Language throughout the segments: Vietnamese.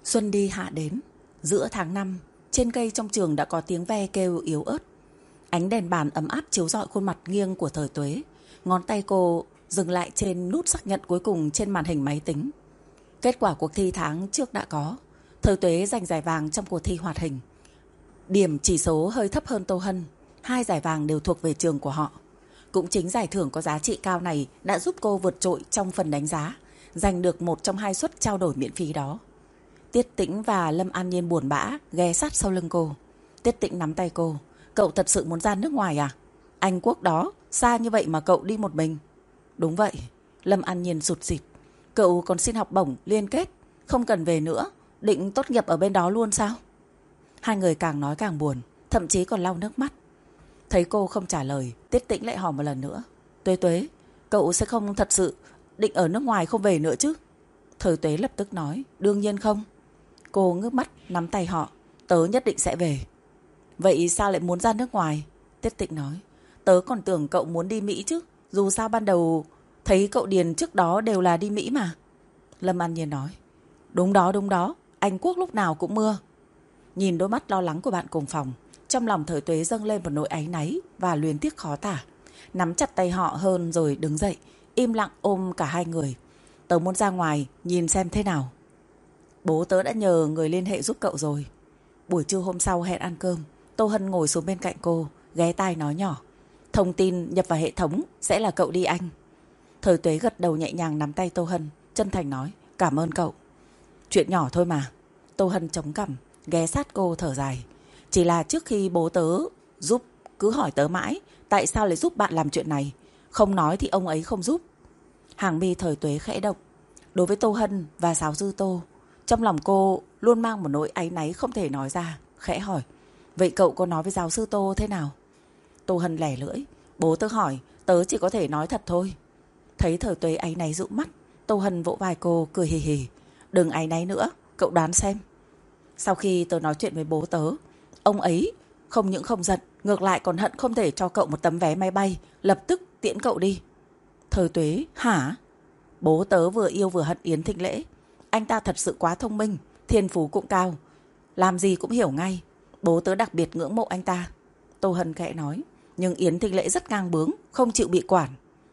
Xuân đi hạ đến. Giữa tháng 5, trên cây trong trường đã có tiếng ve kêu yếu ớt. Ánh đèn bàn ấm áp chiếu rọi khuôn mặt nghiêng của Thời Tuế. Ngón tay cô dừng lại trên nút xác nhận cuối cùng trên màn hình máy tính. Kết quả cuộc thi tháng trước đã có. Thời Tuế giành giải vàng trong cuộc thi hoạt hình. Điểm chỉ số hơi thấp hơn Tô Hân. 2 giải vàng đều thuộc về trường của họ. Cũng chính giải thưởng có giá trị cao này đã giúp cô vượt trội trong phần đánh giá, giành được một trong 2 suất trao đổi miễn phí đó. Tiết Tĩnh và Lâm An Nhiên buồn bã ghé sát sau lưng cô. Tiết Tĩnh nắm tay cô. Cậu thật sự muốn ra nước ngoài à? Anh Quốc đó, xa như vậy mà cậu đi một mình. Đúng vậy. Lâm An Nhiên sụt sịt. Cậu còn xin học bổng liên kết, không cần về nữa. Định tốt nghiệp ở bên đó luôn sao? Hai người càng nói càng buồn, thậm chí còn lau nước mắt. Thấy cô không trả lời, Tiết Tĩnh lại hỏi một lần nữa. Tuế Tuế, cậu sẽ không thật sự định ở nước ngoài không về nữa chứ? Thời Tuế lập tức nói, đương nhiên không. Cô ngước mắt nắm tay họ. Tớ nhất định sẽ về. Vậy sao lại muốn ra nước ngoài? Tiết Tĩnh nói, tớ còn tưởng cậu muốn đi Mỹ chứ. Dù sao ban đầu thấy cậu điền trước đó đều là đi Mỹ mà. Lâm An Nhiên nói, đúng đó, Anh Quốc lúc nào cũng mưa. Nhìn đôi mắt lo lắng của bạn cùng phòng, trong lòng Thời Tuế dâng lên một nỗi áy náy và luyến tiếc khó tả. Nắm chặt tay họ hơn rồi đứng dậy, im lặng ôm cả hai người. Tớ muốn ra ngoài nhìn xem thế nào. Bố tớ đã nhờ người liên hệ giúp cậu rồi. Buổi trưa hôm sau hẹn ăn cơm, Tô Hân ngồi xuống bên cạnh cô, ghé tai nói nhỏ. Thông tin nhập vào hệ thống sẽ là cậu đi Anh. Thời Tuế gật đầu nhẹ nhàng nắm tay Tô Hân, chân thành nói, cảm ơn cậu. Chuyện nhỏ thôi mà. Tô Hân chống cằm, ghé sát cô thở dài. Chỉ là trước khi bố tớ giúp cứ hỏi tớ mãi, tại sao lại giúp bạn làm chuyện này? Không nói thì ông ấy không giúp. Hàng mi Thời Tuế khẽ động. Đối với Tô Hân và giáo sư Tô, trong lòng cô luôn mang một nỗi áy náy không thể nói ra, khẽ hỏi. Vậy cậu có nói với giáo sư Tô thế nào? Tô Hân lẻ lưỡi. Bố tớ hỏi, tớ chỉ có thể nói thật thôi. Thấy Thời Tuế áy náy dụ mắt, Tô Hân vỗ vai cô cười hì hì. Đừng áy náy nữa, cậu đoán xem. Sau khi tớ nói chuyện với bố tớ, ông ấy không những không giận, ngược lại còn hận không thể cho cậu một tấm vé máy bay, lập tức tiễn cậu đi. Thời Tuế, hả? Bố tớ vừa yêu vừa hận Yến Thịnh Lễ. Anh ta thật sự quá thông minh, thiên phú cũng cao, làm gì cũng hiểu ngay. Bố tớ đặc biệt ngưỡng mộ anh ta. Tô Hân khẽ nói. Nhưng Yến Thịnh Lễ rất ngang bướng, không chịu bị quản.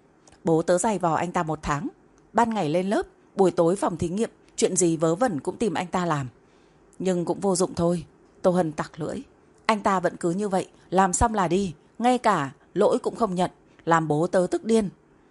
Bố tớ giày vò anh ta 1 tháng. Ban ngày lên lớp, buổi tối phòng thí nghiệm, chuyện gì vớ vẩn cũng tìm anh ta làm. Nhưng cũng vô dụng thôi. Tô Hân tặc lưỡi. Anh ta vẫn cứ như vậy, làm xong là đi, ngay cả lỗi cũng không nhận, làm bố tớ tức điên.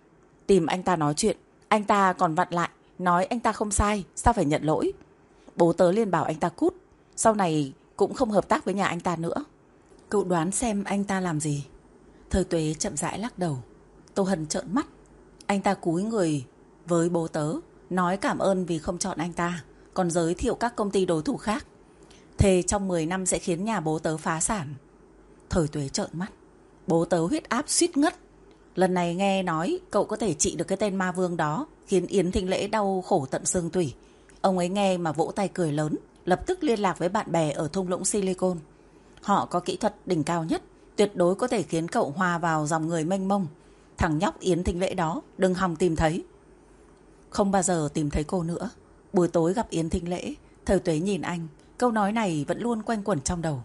Tìm anh ta nói chuyện, anh ta còn vặn lại, nói anh ta không sai, sao phải nhận lỗi. Bố tớ liền bảo anh ta cút, sau này cũng không hợp tác với nhà anh ta nữa. Cậu đoán xem anh ta làm gì? Thời Tuế chậm rãi lắc đầu. Tô Hân trợn mắt. Anh ta cúi người với bố tớ, nói cảm ơn vì không chọn anh ta, còn giới thiệu các công ty đối thủ khác. Thề trong 10 năm sẽ khiến nhà bố tớ phá sản. Thời Tuế trợn mắt. Bố tớ huyết áp suýt ngất. Lần này nghe nói cậu có thể trị được cái tên ma vương đó, khiến Yến Thịnh Lễ đau khổ tận xương tủy. Ông ấy nghe mà vỗ tay cười lớn, lập tức liên lạc với bạn bè ở thung lũng Silicon. Họ có kỹ thuật đỉnh cao nhất, tuyệt đối có thể khiến cậu hòa vào dòng người mênh mông. Thằng nhóc Yến Thịnh Lễ đó đừng hòng tìm thấy. Không bao giờ tìm thấy cô nữa. Buổi tối gặp Yến Thịnh Lễ, Thời Tuế nhìn anh, câu nói này vẫn luôn quanh quẩn trong đầu.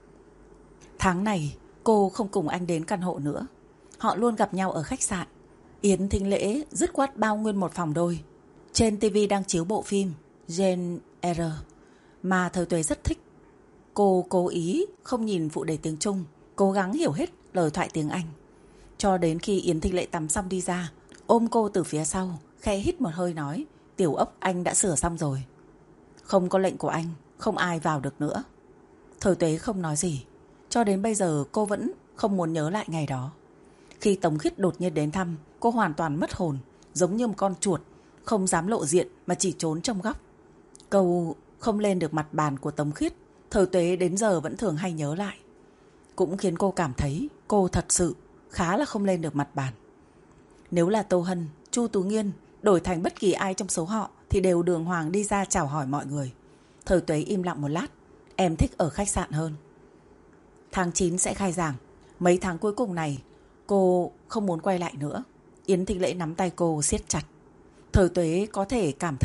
Tháng này cô không cùng anh đến căn hộ nữa. Họ luôn gặp nhau ở khách sạn. Yến Thịnh Lễ dứt khoát bao nguyên một phòng đôi. Trên TV đang chiếu bộ phim Jane Eyre mà Thời Tuế rất thích. Cô cố ý không nhìn phụ đề tiếng Trung, cố gắng hiểu hết lời thoại tiếng Anh. Cho đến khi Yến Thịnh Lễ tắm xong đi ra, ôm cô từ phía sau, khẽ hít một hơi nói, tiểu ốc anh đã sửa xong rồi. Không có lệnh của anh, không ai vào được nữa. Thời Tuế không nói gì. Cho đến bây giờ cô vẫn không muốn nhớ lại ngày đó. Khi Tống Khiết đột nhiên đến thăm, cô hoàn toàn mất hồn, giống như một con chuột, không dám lộ diện mà chỉ trốn trong góc. Câu không lên được mặt bàn của Tống Khiết, Thời Tuế đến giờ vẫn thường hay nhớ lại. Cũng khiến cô cảm thấy cô thật sự khá là không lên được mặt bàn. Nếu là Tô Hân, Chu Tú Nghiên đổi thành bất kỳ ai trong số họ thì đều đường hoàng đi ra chào hỏi mọi người. Thời Tuế im lặng một lát. Em thích ở khách sạn hơn. Tháng 9 sẽ khai giảng. Mấy tháng cuối cùng này cô không muốn quay lại nữa. Yến Thịnh Lễ nắm tay cô siết chặt. Thời Tuế có thể cảm thấy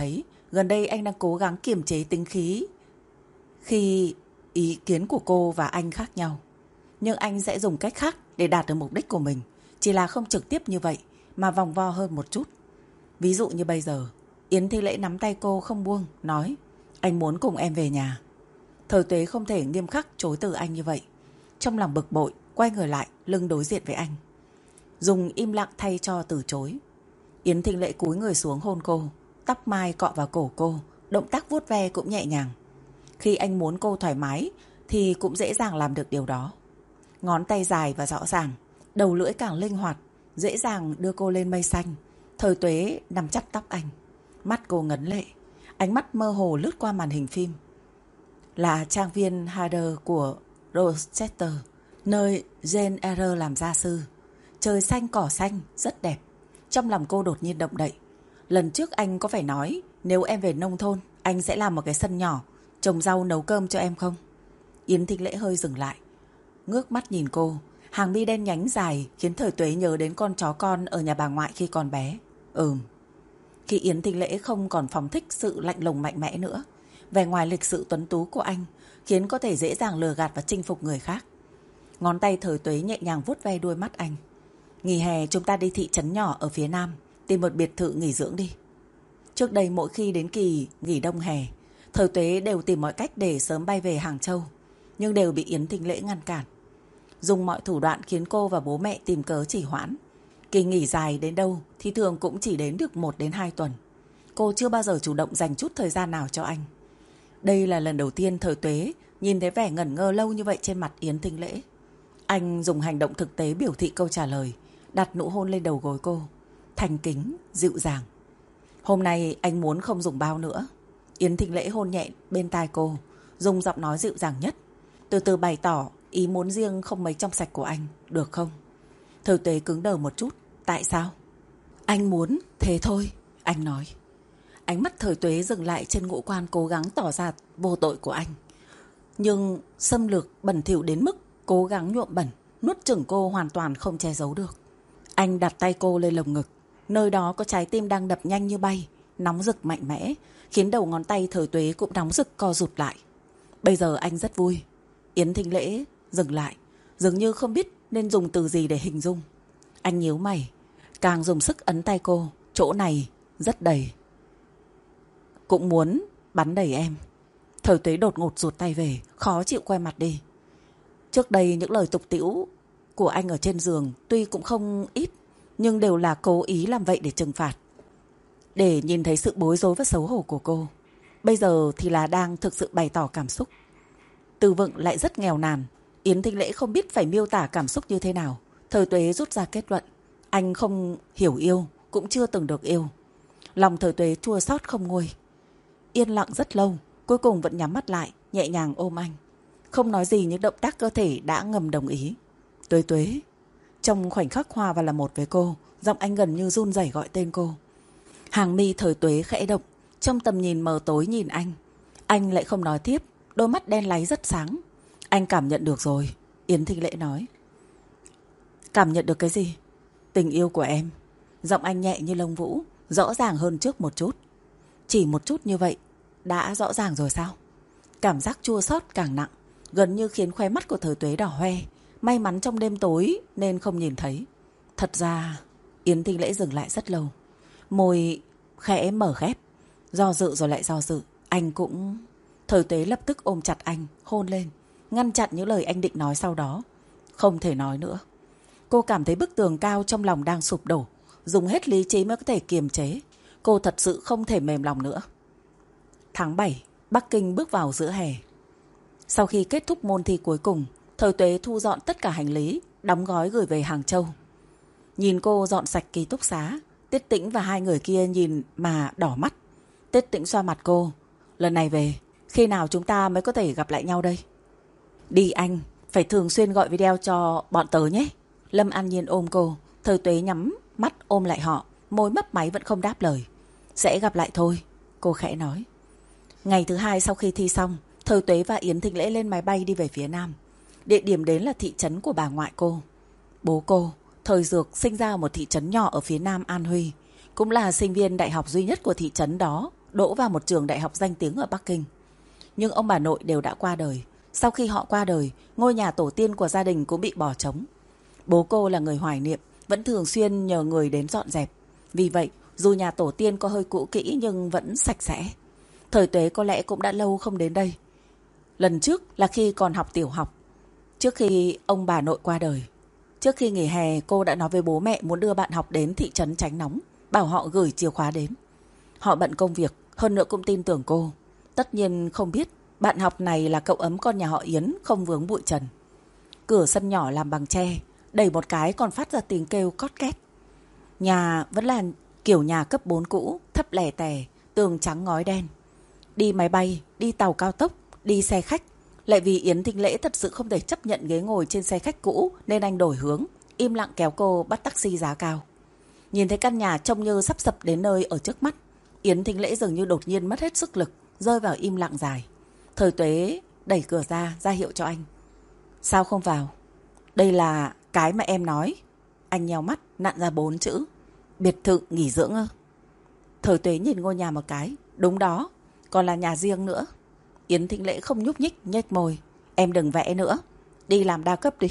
Gần đây anh đang cố gắng kiềm chế tính khí khi ý kiến của cô và anh khác nhau. Nhưng anh sẽ dùng cách khác để đạt được mục đích của mình. Chỉ là không trực tiếp như vậy, mà vòng vo hơn một chút. Ví dụ như bây giờ, Yến Thi Lễ nắm tay cô không buông, nói: anh muốn cùng em về nhà. Thời Tuế không thể nghiêm khắc chối từ anh như vậy. Trong lòng bực bội, quay người lại, lưng đối diện với anh. Dùng im lặng thay cho từ chối. Yến Thịnh Lễ cúi người xuống hôn cô, tóc mai cọ vào cổ cô, động tác vuốt ve cũng nhẹ nhàng. Khi anh muốn cô thoải mái thì cũng dễ dàng làm được điều đó. Ngón tay dài và rõ ràng, đầu lưỡi càng linh hoạt, dễ dàng đưa cô lên mây xanh. Thời Tuế nắm chặt tóc anh, mắt cô ngấn lệ, ánh mắt mơ hồ lướt qua màn hình phim. Là trang viên Harder của Rochester, nơi Jane Eyre làm gia sư. Trời xanh cỏ xanh, rất đẹp. Trong lòng cô đột nhiên động đậy. Lần trước anh có phải nói nếu em về nông thôn, anh sẽ làm một cái sân nhỏ, trồng rau nấu cơm cho em không? Yến Thịnh Lễ hơi dừng lại, ngước mắt nhìn cô. Hàng mi đen nhánh dài khiến Thời Tuế nhớ đến con chó con ở nhà bà ngoại khi còn bé. Khi Yến Thịnh Lễ không còn phóng thích sự lạnh lùng mạnh mẽ nữa, vẻ ngoài lịch sự tuấn tú của anh khiến có thể dễ dàng lừa gạt và chinh phục người khác. Ngón tay Thời Tuế nhẹ nhàng vuốt ve đuôi mắt anh. Nghỉ hè chúng ta đi thị trấn nhỏ ở phía nam, tìm một biệt thự nghỉ dưỡng đi. Trước đây mỗi khi đến kỳ nghỉ đông hè, Thời Tuế đều tìm mọi cách để sớm bay về Hàng Châu, nhưng đều bị Yến Thịnh Lễ ngăn cản. Dùng mọi thủ đoạn khiến cô và bố mẹ tìm cớ trì hoãn. Kỳ nghỉ dài đến đâu thì thường cũng chỉ đến được 1 đến 2 tuần. Cô chưa bao giờ chủ động dành chút thời gian nào cho anh. Đây là lần đầu tiên Thời Tuế nhìn thấy vẻ ngẩn ngơ lâu như vậy trên mặt Yến Thịnh Lễ. Anh dùng hành động thực tế biểu thị câu trả lời, đặt nụ hôn lên đầu gối cô, thành kính, dịu dàng. Hôm nay anh muốn không dùng bao nữa. Yến Thịnh Lễ hôn nhẹ bên tai cô, dùng giọng nói dịu dàng nhất, từ từ bày tỏ ý muốn riêng không mấy trong sạch của anh, được không? Thời Tuế cứng đờ một chút. Tại sao? Anh muốn, thế thôi, anh nói. Ánh mắt Thời Tuế dừng lại trên ngũ quan cố gắng tỏ ra vô tội của anh. Nhưng xâm lược bẩn thỉu đến mức cố gắng nhuộm bẩn, nuốt chửng cô hoàn toàn không che giấu được. Anh đặt tay cô lên lồng ngực, nơi đó có trái tim đang đập nhanh như bay, nóng rực mạnh mẽ, khiến đầu ngón tay Thời Tuế cũng nóng rực co rụt lại. Bây giờ anh rất vui. Yến Thịnh Lễ dừng lại, dường như không biết nên dùng từ gì để hình dung. Anh nhíu mày, càng dùng sức ấn tay cô, chỗ này rất đầy. Cũng muốn bắn đầy em. Thời Tuế đột ngột rụt tay về, khó chịu quay mặt đi. Trước đây những lời tục tĩu của anh ở trên giường tuy cũng không ít, nhưng đều là cố ý làm vậy để trừng phạt, để nhìn thấy sự bối rối và xấu hổ của cô. Bây giờ thì là đang thực sự bày tỏ cảm xúc. Từ vựng lại rất nghèo nàn, Yến Thịnh Lễ không biết phải miêu tả cảm xúc như thế nào. Thời Tuế rút ra kết luận, anh không hiểu yêu, cũng chưa từng được yêu. Lòng Thời Tuế chua xót không nguôi. Yên lặng rất lâu, cuối cùng vẫn nhắm mắt lại, nhẹ nhàng ôm anh. Không nói gì nhưng động tác cơ thể đã ngầm đồng ý. Tuế Tuế. Trong khoảnh khắc hòa vào là một với cô, giọng anh gần như run rẩy gọi tên cô. Hàng mi Thời Tuế khẽ động, trong tầm nhìn mờ tối nhìn anh. Anh lại không nói tiếp, đôi mắt đen láy rất sáng. Anh cảm nhận được rồi, Yến Thịnh Lễ nói. Cảm nhận được cái gì? Tình yêu của em. Giọng anh nhẹ như lông vũ, rõ ràng hơn trước một chút. Chỉ một chút như vậy đã rõ ràng rồi sao? Cảm giác chua xót càng nặng, gần như khiến khóe mắt của Thời Tuế đỏ hoe. May mắn trong đêm tối nên không nhìn thấy. Thật ra... Yến Thịnh Lễ dừng lại rất lâu, môi khẽ mở khép, do dự rồi lại do dự. Anh cũng... Thời Tuế lập tức ôm chặt anh, hôn lên, ngăn chặn những lời anh định nói sau đó. Không thể nói nữa. Cô cảm thấy bức tường cao trong lòng đang sụp đổ, dùng hết lý trí mới có thể kiềm chế. Cô thật sự không thể mềm lòng nữa. Tháng 7, Bắc Kinh bước vào giữa hè. Sau khi kết thúc môn thi cuối cùng, Thời Tuế thu dọn tất cả hành lý, đóng gói gửi về Hàng Châu. Nhìn cô dọn sạch ký túc xá, Tiết Tĩnh và hai người kia nhìn mà đỏ mắt. Tiết Tĩnh xoa mặt cô. Lần này về, khi nào chúng ta mới có thể gặp lại nhau đây? Đi anh, phải thường xuyên gọi video cho bọn tớ nhé. Lâm An Nhiên ôm cô. Thời Tuế nhắm mắt ôm lại họ, môi mấp máy vẫn không đáp lời. Sẽ gặp lại thôi, cô khẽ nói. Ngày thứ hai sau khi thi xong, Thời Tuế và Yến Thịnh Lễ lên máy bay đi về phía nam. Địa điểm đến là thị trấn của bà ngoại cô. Bố cô, Thời Dược, sinh ra ở một thị trấn nhỏ ở phía nam An Huy, cũng là sinh viên đại học duy nhất của thị trấn đó đỗ vào một trường đại học danh tiếng ở Bắc Kinh. Nhưng ông bà nội đều đã qua đời. Sau khi họ qua đời, ngôi nhà tổ tiên của gia đình cũng bị bỏ trống. Bố cô là người hoài niệm, vẫn thường xuyên nhờ người đến dọn dẹp. Vì vậy, dù nhà tổ tiên có hơi cũ kỹ nhưng vẫn sạch sẽ. Thời Tuế có lẽ cũng đã lâu không đến đây. Lần trước là khi còn học tiểu học, trước khi ông bà nội qua đời. Trước khi nghỉ hè, cô đã nói với bố mẹ muốn đưa bạn học đến thị trấn tránh nóng, bảo họ gửi chìa khóa đến. Họ bận công việc, hơn nữa cũng tin tưởng cô. Tất nhiên không biết bạn học này là cậu ấm con nhà họ Yến, không vướng bụi trần. Cửa sân nhỏ làm bằng tre, đẩy một cái còn phát ra tiếng kêu cót két. Nhà vẫn là kiểu nhà cấp 4 cũ, thấp lẻ tẻ, tường trắng ngói đen. Đi máy bay, đi tàu cao tốc, đi xe khách. Lại vì Yến Thính Lễ thật sự không thể chấp nhận ghế ngồi trên xe khách cũ nên anh đổi hướng, im lặng kéo cô bắt taxi giá cao. Nhìn thấy căn nhà trông như sắp sập đến nơi ở trước mắt, Yến Thính Lễ dường như đột nhiên mất hết sức lực, rơi vào im lặng dài. Thời Tuế đẩy cửa ra hiệu cho anh. Sao không vào? Đây là cái mà em nói. Anh nheo mắt, nặn ra 4 chữ. Biệt thự nghỉ dưỡng ư? Thời Tuế nhìn ngôi nhà một cái. Đúng đó, còn là nhà riêng nữa. Yến Thính Lễ không nhúc nhích, nhếch môi. Em đừng vẽ nữa, đi làm đa cấp đi.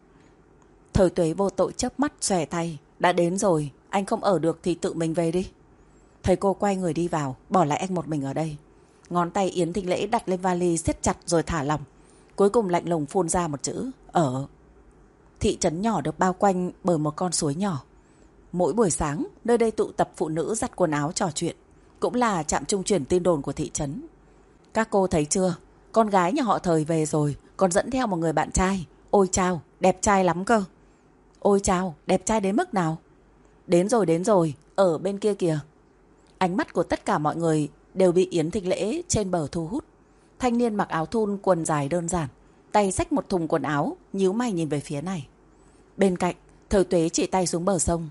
Thời Tuế vô tội chớp mắt xòe tay. Đã đến rồi, anh không ở được thì tự mình về đi. Thấy cô quay người đi vào, bỏ lại anh một mình ở đây. Ngón tay Yến Thính Lễ đặt lên vali siết chặt rồi thả lỏng. Cuối cùng lạnh lùng phun ra một chữ ở. Thị trấn nhỏ được bao quanh bởi một con suối nhỏ. Mỗi buổi sáng, nơi đây tụ tập phụ nữ giặt quần áo trò chuyện. Cũng là trạm trung chuyển tin đồn của thị trấn. Các cô thấy chưa? Con gái nhà họ Thời về rồi, còn dẫn theo một người bạn trai. Ôi chao, đẹp trai lắm cơ. Ôi chao, đẹp trai đến mức nào? Đến rồi, ở bên kia kìa. Ánh mắt của tất cả mọi người đều bị Yến Thính Lễ trên bờ thu hút. Thanh niên mặc áo thun quần dài đơn giản, tay xách một thùng quần áo, nhíu mày nhìn về phía này. Bên cạnh, Thời Tuế chỉ tay xuống bờ sông.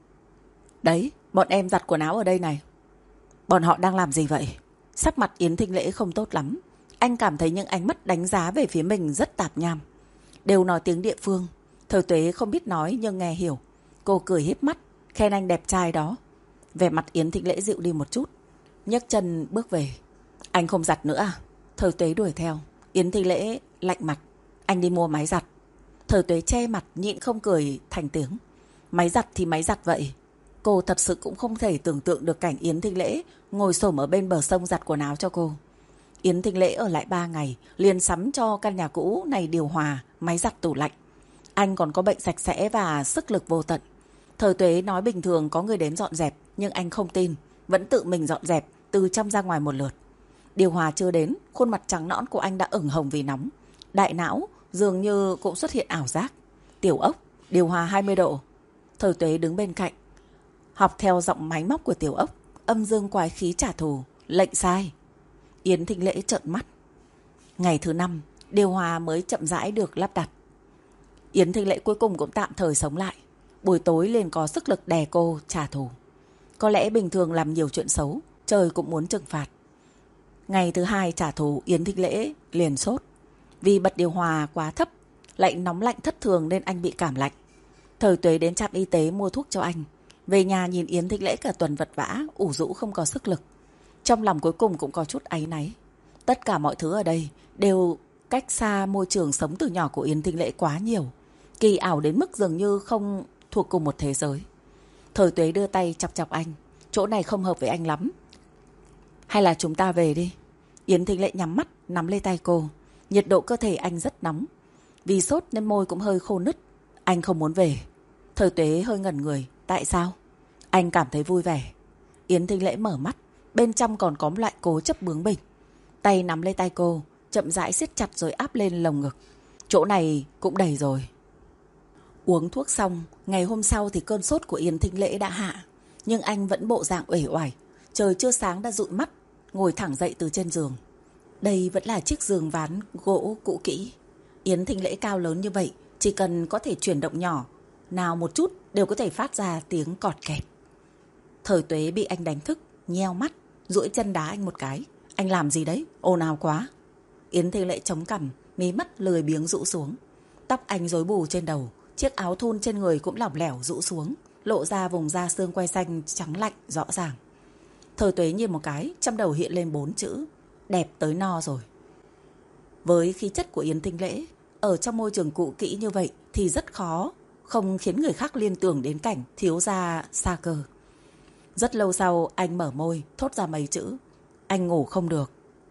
Đấy, bọn em giặt quần áo ở đây này. Bọn họ đang làm gì vậy? Sắc mặt Yến Thính Lễ không tốt lắm. Anh cảm thấy những ánh mắt đánh giá về phía mình rất tạp nham. Đều nói tiếng địa phương. Thời Tuế không biết nói nhưng nghe hiểu. Cô cười híp mắt, khen anh đẹp trai đó. Vẻ mặt Yến Thính Lễ dịu đi một chút, nhấc chân bước về. Anh không giặt nữa à? Thời Tuế đuổi theo. Yến Thính Lễ lạnh mặt. Anh đi mua máy giặt. Thời Tuế che mặt nhịn không cười thành tiếng. Máy giặt thì máy giặt vậy. Cô thật sự cũng không thể tưởng tượng được cảnh Yến Thính Lễ ngồi xổm ở bên bờ sông giặt quần áo cho cô. Yến Thính Lễ ở lại 3 ngày, liền sắm cho căn nhà cũ này điều hòa, máy giặt, tủ lạnh. Anh còn có bệnh sạch sẽ và sức lực vô tận. Thời Tuế nói bình thường có người đến dọn dẹp, nhưng anh không tin, vẫn tự mình dọn dẹp từ trong ra ngoài một lượt. Điều hòa chưa đến, khuôn mặt trắng nõn của anh đã ửng hồng vì nóng. Đại não dường như cũng xuất hiện ảo giác. Tiểu ốc, điều hòa 20 độ. Thời Tuế đứng bên cạnh, học theo giọng máy móc của Tiểu ốc, âm dương quái khí trả thù. Lệnh sai. Yến Thính Lễ trợn mắt. Ngày thứ 5, điều hòa mới chậm rãi được lắp đặt. Yến Thính Lễ cuối cùng cũng tạm thời sống lại. Buổi tối liền có sức lực đè cô trả thù. Có lẽ bình thường làm nhiều chuyện xấu, trời cũng muốn trừng phạt. Ngày thứ 2 trả thù, Yến Thính Lễ liền sốt. Vì bật điều hòa quá thấp, lại nóng lạnh thất thường nên anh bị cảm lạnh. Thời Tuế đến trạm y tế mua thuốc cho anh. Về nhà nhìn Yến Thính Lễ cả tuần vật vã, ủ rũ không có sức lực. Trong lòng cuối cùng cũng có chút áy náy. Tất cả mọi thứ ở đây đều cách xa môi trường sống từ nhỏ của Yến Thính Lễ quá nhiều. Kỳ ảo đến mức dường như không thuộc cùng một thế giới. Thời Tuế đưa tay chọc chọc anh. Chỗ này không hợp với anh lắm. Hay là chúng ta về đi. Yến Thính Lễ nhắm mắt, nắm lấy tay cô. Nhiệt độ cơ thể anh rất nóng. Vì sốt nên môi cũng hơi khô nứt. Anh không muốn về. Thời Tuế hơi ngẩn người. Tại sao? Anh cảm thấy vui vẻ. Yến Thính Lễ mở mắt. Bên trong còn có một loại cố chấp bướng bỉnh. Tay nắm lấy tay cô, chậm rãi siết chặt rồi áp lên lồng ngực. Chỗ này cũng đầy rồi. Uống thuốc xong, ngày hôm sau thì cơn sốt của Yến Thính Lễ đã hạ. Nhưng anh vẫn bộ dạng uể oải. Trời chưa sáng đã dụi mắt, ngồi thẳng dậy từ trên giường. Đây vẫn là chiếc giường ván gỗ cũ kỹ. Yến Thính Lễ cao lớn như vậy, chỉ cần có thể chuyển động nhỏ nào một chút đều có thể phát ra tiếng cọt kẹt. Thời Tuế bị anh đánh thức, nheo mắt, duỗi chân đá anh một cái. Anh làm gì đấy? Ồn ào quá. Yến Thính Lễ chống cằm, mí mắt lười biếng rũ xuống. Tóc anh rối bù trên đầu, chiếc áo thun trên người cũng lỏng lẻo rũ xuống, lộ ra vùng da xương quai xanh trắng lạnh rõ ràng. Thời Tuế nhìn một cái, trong đầu hiện lên 4 chữ: đẹp tới no rồi. Với khí chất của Yến Thinh Lễ, ở trong môi trường cũ kỹ như vậy thì rất khó không khiến người khác liên tưởng đến cảnh thiếu gia xa cơ. Rất lâu sau anh mở môi thốt ra mấy chữ: anh ngủ không được.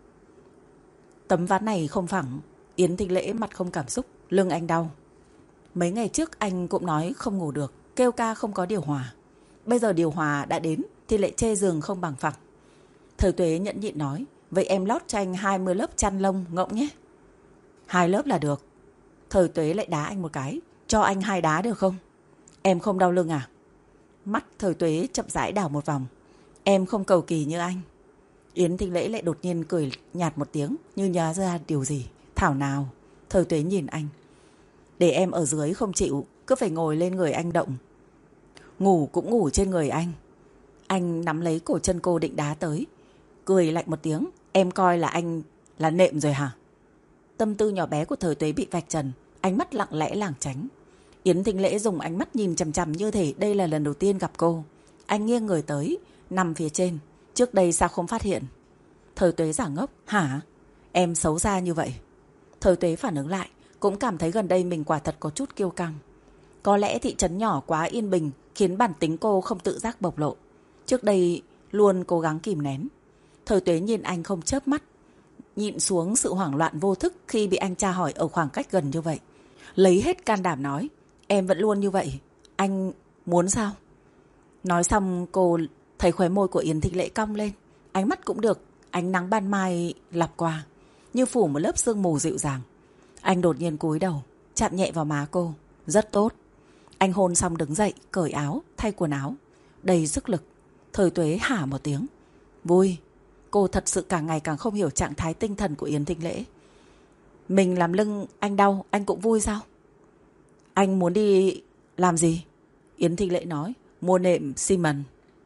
Tấm ván này không phẳng. Yến Thinh Lễ mặt không cảm xúc, lưng anh đau. Mấy ngày trước anh cũng nói không ngủ được, kêu ca không có điều hòa. Bây giờ điều hòa đã đến thì lại chê giường không bằng phẳng. Thời Tuế nhẫn nhịn nói: vậy em lót cho anh 20 lớp chăn lông ngỗng nhé. 2 lớp là được. Thời Tuế lại đá anh một cái: cho anh 2 đá được không? Em không đau lưng à? Mắt Thời Tuế chậm rãi đảo một vòng. Em không cầu kỳ như anh. Yến Thinh Lễ lại đột nhiên cười nhạt một tiếng, như nhớ ra điều gì. Thảo nào. Thời Tuế nhìn anh: để em ở dưới không chịu, cứ phải ngồi lên người anh động. Ngủ cũng ngủ trên người anh. Anh nắm lấy cổ chân cô định đá tới, cười lạnh một tiếng: em coi là anh là nệm rồi hả? Tâm tư nhỏ bé của Thời Tuế bị vạch trần, ánh mắt lặng lẽ lảng tránh. Yến Thinh Lễ dùng ánh mắt nhìn chằm chằm như thể đây là lần đầu tiên gặp cô. Anh nghiêng người tới, nằm phía trên. Trước đây sao không phát hiện? Thời Tuế giả ngốc: hả? Em xấu xa như vậy? Thời Tuế phản ứng lại, cũng cảm thấy gần đây mình quả thật có chút kiêu căng. Có lẽ thị trấn nhỏ quá yên bình khiến bản tính cô không tự giác bộc lộ. Trước đây luôn cố gắng kìm nén. Thời Tuế nhìn anh không chớp mắt, nhịn xuống sự hoảng loạn vô thức khi bị anh tra hỏi ở khoảng cách gần như vậy. Lấy hết can đảm nói: em vẫn luôn như vậy. Anh muốn sao? Nói xong cô thấy khóe môi của Yến Thinh Lễ cong lên. Ánh mắt cũng được ánh nắng ban mai lặp qua, như phủ một lớp sương mù dịu dàng. Anh đột nhiên cúi đầu, chạm nhẹ vào má cô. Rất tốt. Anh hôn xong đứng dậy, cởi áo, thay quần áo, đầy sức lực. Thời Tuế hả một tiếng. Vui. Cô thật sự càng ngày càng không hiểu trạng thái tinh thần của Yến Thinh Lễ. Mình làm lưng anh đau, anh cũng vui sao? Anh muốn đi làm gì? Yến Thinh Lễ nói: mua nệm xi măng.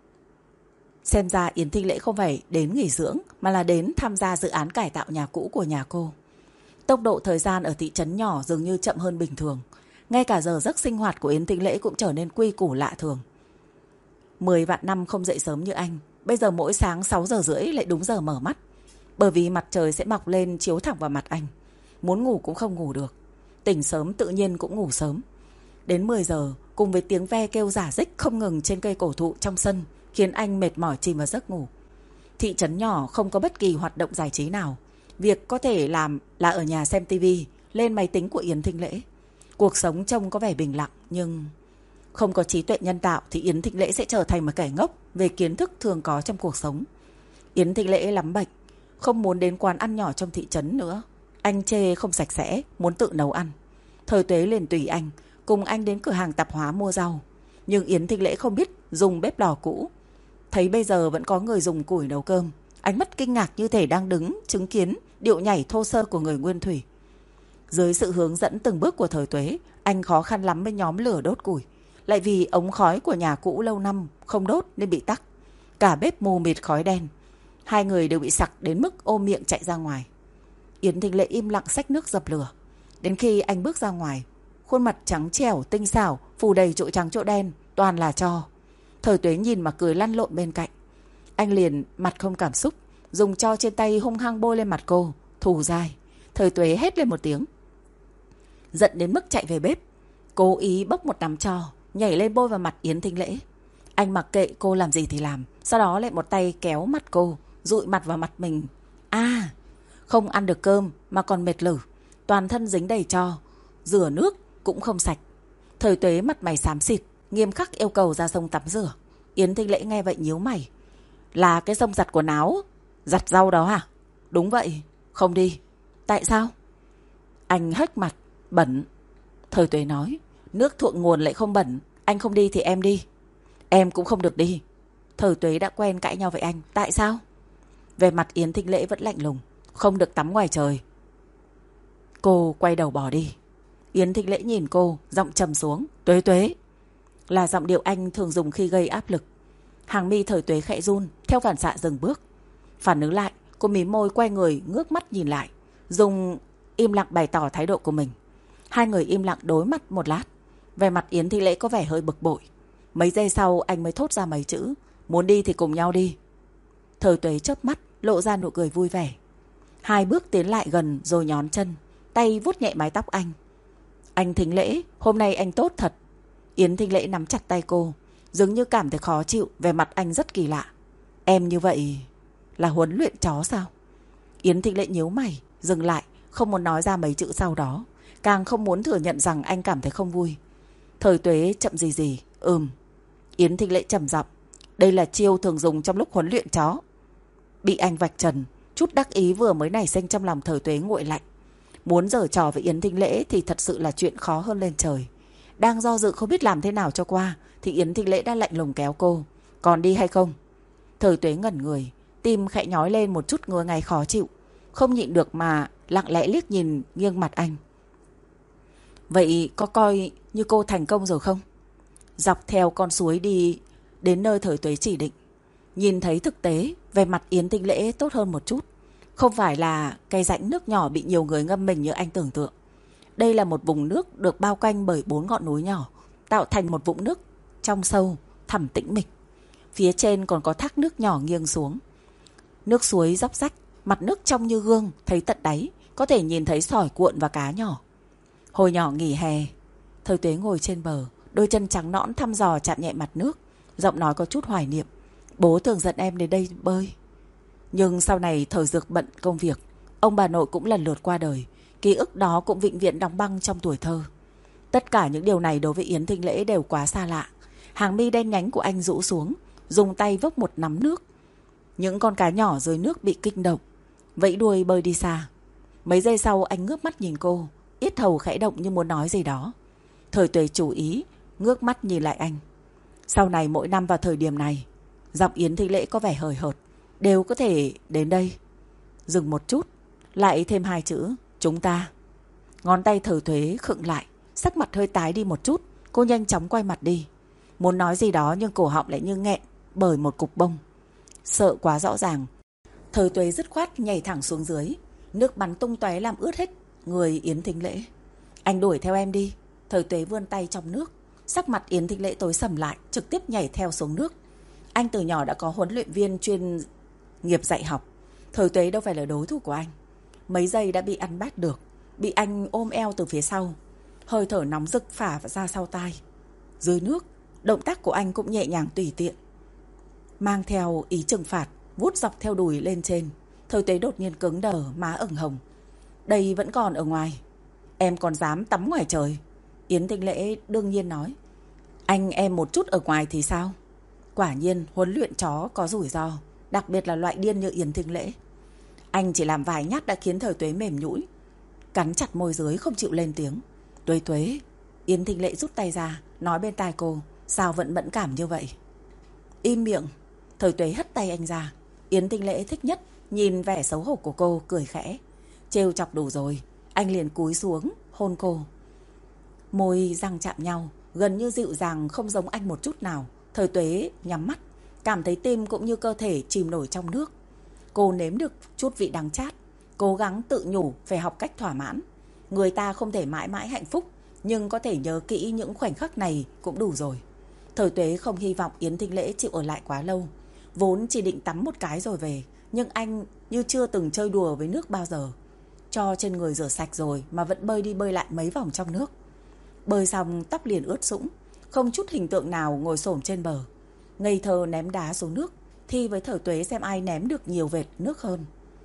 Xem ra Yến Thinh Lễ không phải đến nghỉ dưỡng, mà là đến tham gia dự án cải tạo nhà cũ của nhà cô. Tốc độ thời gian ở thị trấn nhỏ dường như chậm hơn bình thường. Ngay cả giờ giấc sinh hoạt của Yến Thinh Lễ cũng trở nên quy củ lạ thường. 10 vạn năm không dậy sớm như anh, bây giờ mỗi sáng 6 giờ rưỡi lại đúng giờ mở mắt. Bởi vì mặt trời sẽ mọc lên chiếu thẳng vào mặt anh. Muốn ngủ cũng không ngủ được. Tỉnh sớm tự nhiên cũng ngủ sớm. Đến 10 giờ, cùng với tiếng ve kêu rả rích không ngừng trên cây cổ thụ trong sân, khiến anh mệt mỏi chìm vào giấc ngủ. Thị trấn nhỏ không có bất kỳ hoạt động giải trí nào. Việc có thể làm là ở nhà xem tivi, lên máy tính của Yến Thinh Lễ. Cuộc sống trông có vẻ bình lặng, nhưng không có trí tuệ nhân tạo thì Yến Thinh Lễ sẽ trở thành một kẻ ngốc về kiến thức thường có trong cuộc sống. Yến Thinh Lễ lắm bệnh, không muốn đến quán ăn nhỏ trong thị trấn nữa. Anh chê không sạch sẽ, muốn tự nấu ăn. Thời Tuế liền tùy anh, cùng anh đến cửa hàng tạp hóa mua rau. Nhưng Yến Thinh Lễ không biết dùng bếp lò cũ. Thấy bây giờ vẫn có người dùng củi nấu cơm, ánh mắt kinh ngạc như thể đang đứng chứng kiến điệu nhảy thô sơ của người nguyên thủy. Dưới sự hướng dẫn từng bước của Thời Tuế, anh khó khăn lắm mới nhóm lửa đốt củi. Lại vì ống khói của nhà cũ lâu năm không đốt nên bị tắc. Cả bếp mù mịt khói đen. Hai người đều bị sặc đến mức ôm miệng chạy ra ngoài. Yến Thinh Lễ im lặng xách nước dập lửa. Đến khi anh bước ra ngoài, khuôn mặt trắng trẻo tinh xảo phủ đầy chỗ trắng chỗ đen, toàn là tro. Thời Tuế nhìn mà cười lăn lộn bên cạnh. Anh liền mặt không cảm xúc, dùng tro trên tay hung hăng bôi lên mặt cô, thù dai. Thời Tuế hét lên một tiếng, giận đến mức chạy về bếp, cố ý bốc một nắm tro nhảy lên bôi vào mặt Yến Thinh Lễ. Anh mặc kệ cô làm gì thì làm, sau đó lại một tay kéo mặt cô, dụi mặt vào mặt mình. Không ăn được cơm mà còn mệt lử, toàn thân dính đầy tro, rửa nước cũng không sạch. Thời Tuế mặt mày xám xịt, nghiêm khắc yêu cầu ra sông tắm rửa. Yến Thinh Lễ nghe vậy nhíu mày. Là cái sông giặt quần áo, giặt rau đó hả? Đúng vậy. Không đi. Tại sao? Anh hất mặt. Bẩn. Thời Tuế nói, nước thượng nguồn lại không bẩn, anh không đi thì em đi. Em cũng không được đi. Thời Tuế đã quen cãi nhau với anh. Tại sao? Về mặt Yến Thinh Lễ vẫn lạnh lùng. Không được tắm ngoài trời. Cô quay đầu bỏ đi. Yến Thinh Lễ nhìn cô, giọng trầm xuống. Tuế Tuế. Là giọng điệu anh thường dùng khi gây áp lực. Hàng mi Thời Tuế khẽ run, theo phản xạ dừng bước. Phản ứng lại, cô mím môi quay người ngước mắt nhìn lại, dùng im lặng bày tỏ thái độ của mình. Hai người im lặng đối mặt một lát. Về mặt Yến Thinh Lễ có vẻ hơi bực bội. Mấy giây sau anh mới thốt ra mấy chữ. Muốn đi thì cùng nhau đi. Thời Tuế chớp mắt, lộ ra nụ cười vui vẻ. 2 bước tiến lại gần rồi nhón chân, tay vuốt nhẹ mái tóc anh. Anh Thính Lễ, hôm nay anh tốt thật. Yến Thính Lễ nắm chặt tay cô, dường như cảm thấy khó chịu, vẻ mặt anh rất kỳ lạ. Em như vậy là huấn luyện chó sao? Yến Thính Lễ nhíu mày, dừng lại, không muốn nói ra mấy chữ sau đó, càng không muốn thừa nhận rằng anh cảm thấy không vui. Thời Tuế chậm gì. Yến Thính Lễ trầm giọng, đây là chiêu thường dùng trong lúc huấn luyện chó. Bị anh vạch trần, chút đắc ý vừa mới nảy sinh trong lòng Thời Tuế nguội lạnh. Muốn giở trò với Yến Thính Lễ thì thật sự là chuyện khó hơn lên trời. Đang do dự không biết làm thế nào cho qua thì Yến Thính Lễ đã lạnh lùng kéo cô. Còn đi hay không? Thời Tuế ngẩn người, tim khẽ nhói lên một chút ngứa ngáy khó chịu, không nhịn được mà lặng lẽ liếc nhìn nghiêng mặt anh. Vậy có coi như cô thành công rồi không? Dọc theo con suối đi đến nơi Thời Tuế chỉ định, nhìn thấy thực tế về mặt Yến Thính Lễ tốt hơn một chút. Không phải là cái rãnh nước nhỏ bị nhiều người ngâm mình như anh tưởng tượng. Đây là một vùng nước được bao quanh bởi 4 ngọn núi nhỏ, tạo thành một vũng nước trong sâu, thẳm tĩnh mịch. Phía trên còn có thác nước nhỏ nghiêng xuống. Nước suối róc rách, mặt nước trong như gương, thấy tận đáy, có thể nhìn thấy sỏi cuộn và cá nhỏ. Hồi nhỏ nghỉ hè, Thời Tuế ngồi trên bờ, đôi chân trắng nõn thăm dò chạm nhẹ mặt nước, giọng nói có chút hoài niệm. Bố thường dẫn em đến đây bơi. Nhưng sau này Thời Dược bận công việc, ông bà nội cũng lần lượt qua đời, ký ức đó cũng vĩnh viễn đóng băng trong tuổi thơ. Tất cả những điều này đối với Yến Thính Lễ đều quá xa lạ. Hàng mi đen nhánh của anh rũ xuống, dùng tay vốc một nắm nước. Những con cá nhỏ dưới nước bị kinh động, vẫy đuôi bơi đi xa. Mấy giây sau anh ngước mắt nhìn cô, yết hầu khẽ động như muốn nói gì đó. Thời Tuế chú ý, ngước mắt nhìn lại anh. Sau này mỗi năm vào thời điểm này, giọng Yến Thính Lễ có vẻ hời hợt, đều có thể đến đây. Dừng một chút, lại thêm 2 chữ, chúng ta. Ngón tay Thời Tuế khựng lại, sắc mặt hơi tái đi một chút. Cô nhanh chóng quay mặt đi, muốn nói gì đó nhưng cổ họng lại như nghẹn bởi một cục bông. Sợ quá rõ ràng, Thời Tuế dứt khoát nhảy thẳng xuống dưới. Nước bắn tung tóe làm ướt hết người Yến Thính Lễ. Anh đuổi theo em đi. Thời Tuế vươn tay trong nước. Sắc mặt Yến Thính Lễ tối sầm lại, trực tiếp nhảy theo xuống nước. Anh từ nhỏ đã có huấn luyện viên chuyên nghiệp dạy học. Thời Tuế đâu phải là đối thủ của anh. Mấy giây đã bị ăn bắt được, bị anh ôm eo từ phía sau, hơi thở nóng rực phả ra sau tai. Dưới nước, động tác của anh cũng nhẹ nhàng tùy tiện, mang theo ý trừng phạt, vuốt dọc theo đùi lên trên. Thời Tuế đột nhiên cứng đờ, má ửng hồng. Đây vẫn còn ở ngoài. Em còn dám tắm ngoài trời? Yến Thính Lễ đương nhiên nói. Anh em một chút ở ngoài thì sao? Quả nhiên huấn luyện chó có rủi ro, đặc biệt là loại điên như Yến Thính Lễ. Anh chỉ làm vài nhát đã khiến Thời Tuế mềm nhũi, cắn chặt môi dưới không chịu lên tiếng. Tuế Tuế. Yến Thính Lễ rút tay ra, nói bên tai cô. Sao vẫn mẫn cảm như vậy? Im miệng. Thời Tuế hất tay anh ra. Yến Thính Lễ thích nhất nhìn vẻ xấu hổ của cô, cười khẽ. Trêu chọc đủ rồi, anh liền cúi xuống hôn cô. Môi răng chạm nhau, gần như dịu dàng, không giống anh một chút nào. Thời Tuế nhắm mắt, cảm thấy tim cũng như cơ thể chìm nổi trong nước. Cô nếm được chút vị đắng chát, cố gắng tự nhủ phải học cách thỏa mãn. Người ta không thể mãi mãi hạnh phúc, nhưng có thể nhớ kỹ những khoảnh khắc này cũng đủ rồi. Thời Tuế không hy vọng Yến Thính Lễ chịu ở lại quá lâu. Vốn chỉ định tắm một cái rồi về, nhưng anh như chưa từng chơi đùa với nước bao giờ. Cho trên người rửa sạch rồi mà vẫn bơi đi bơi lại mấy vòng trong nước. Bơi xong tóc liền ướt sũng, không chút hình tượng nào ngồi xổm trên bờ, ngây thơ ném đá xuống nước, thi với Thời Tuế xem ai ném được nhiều vệt nước hơn.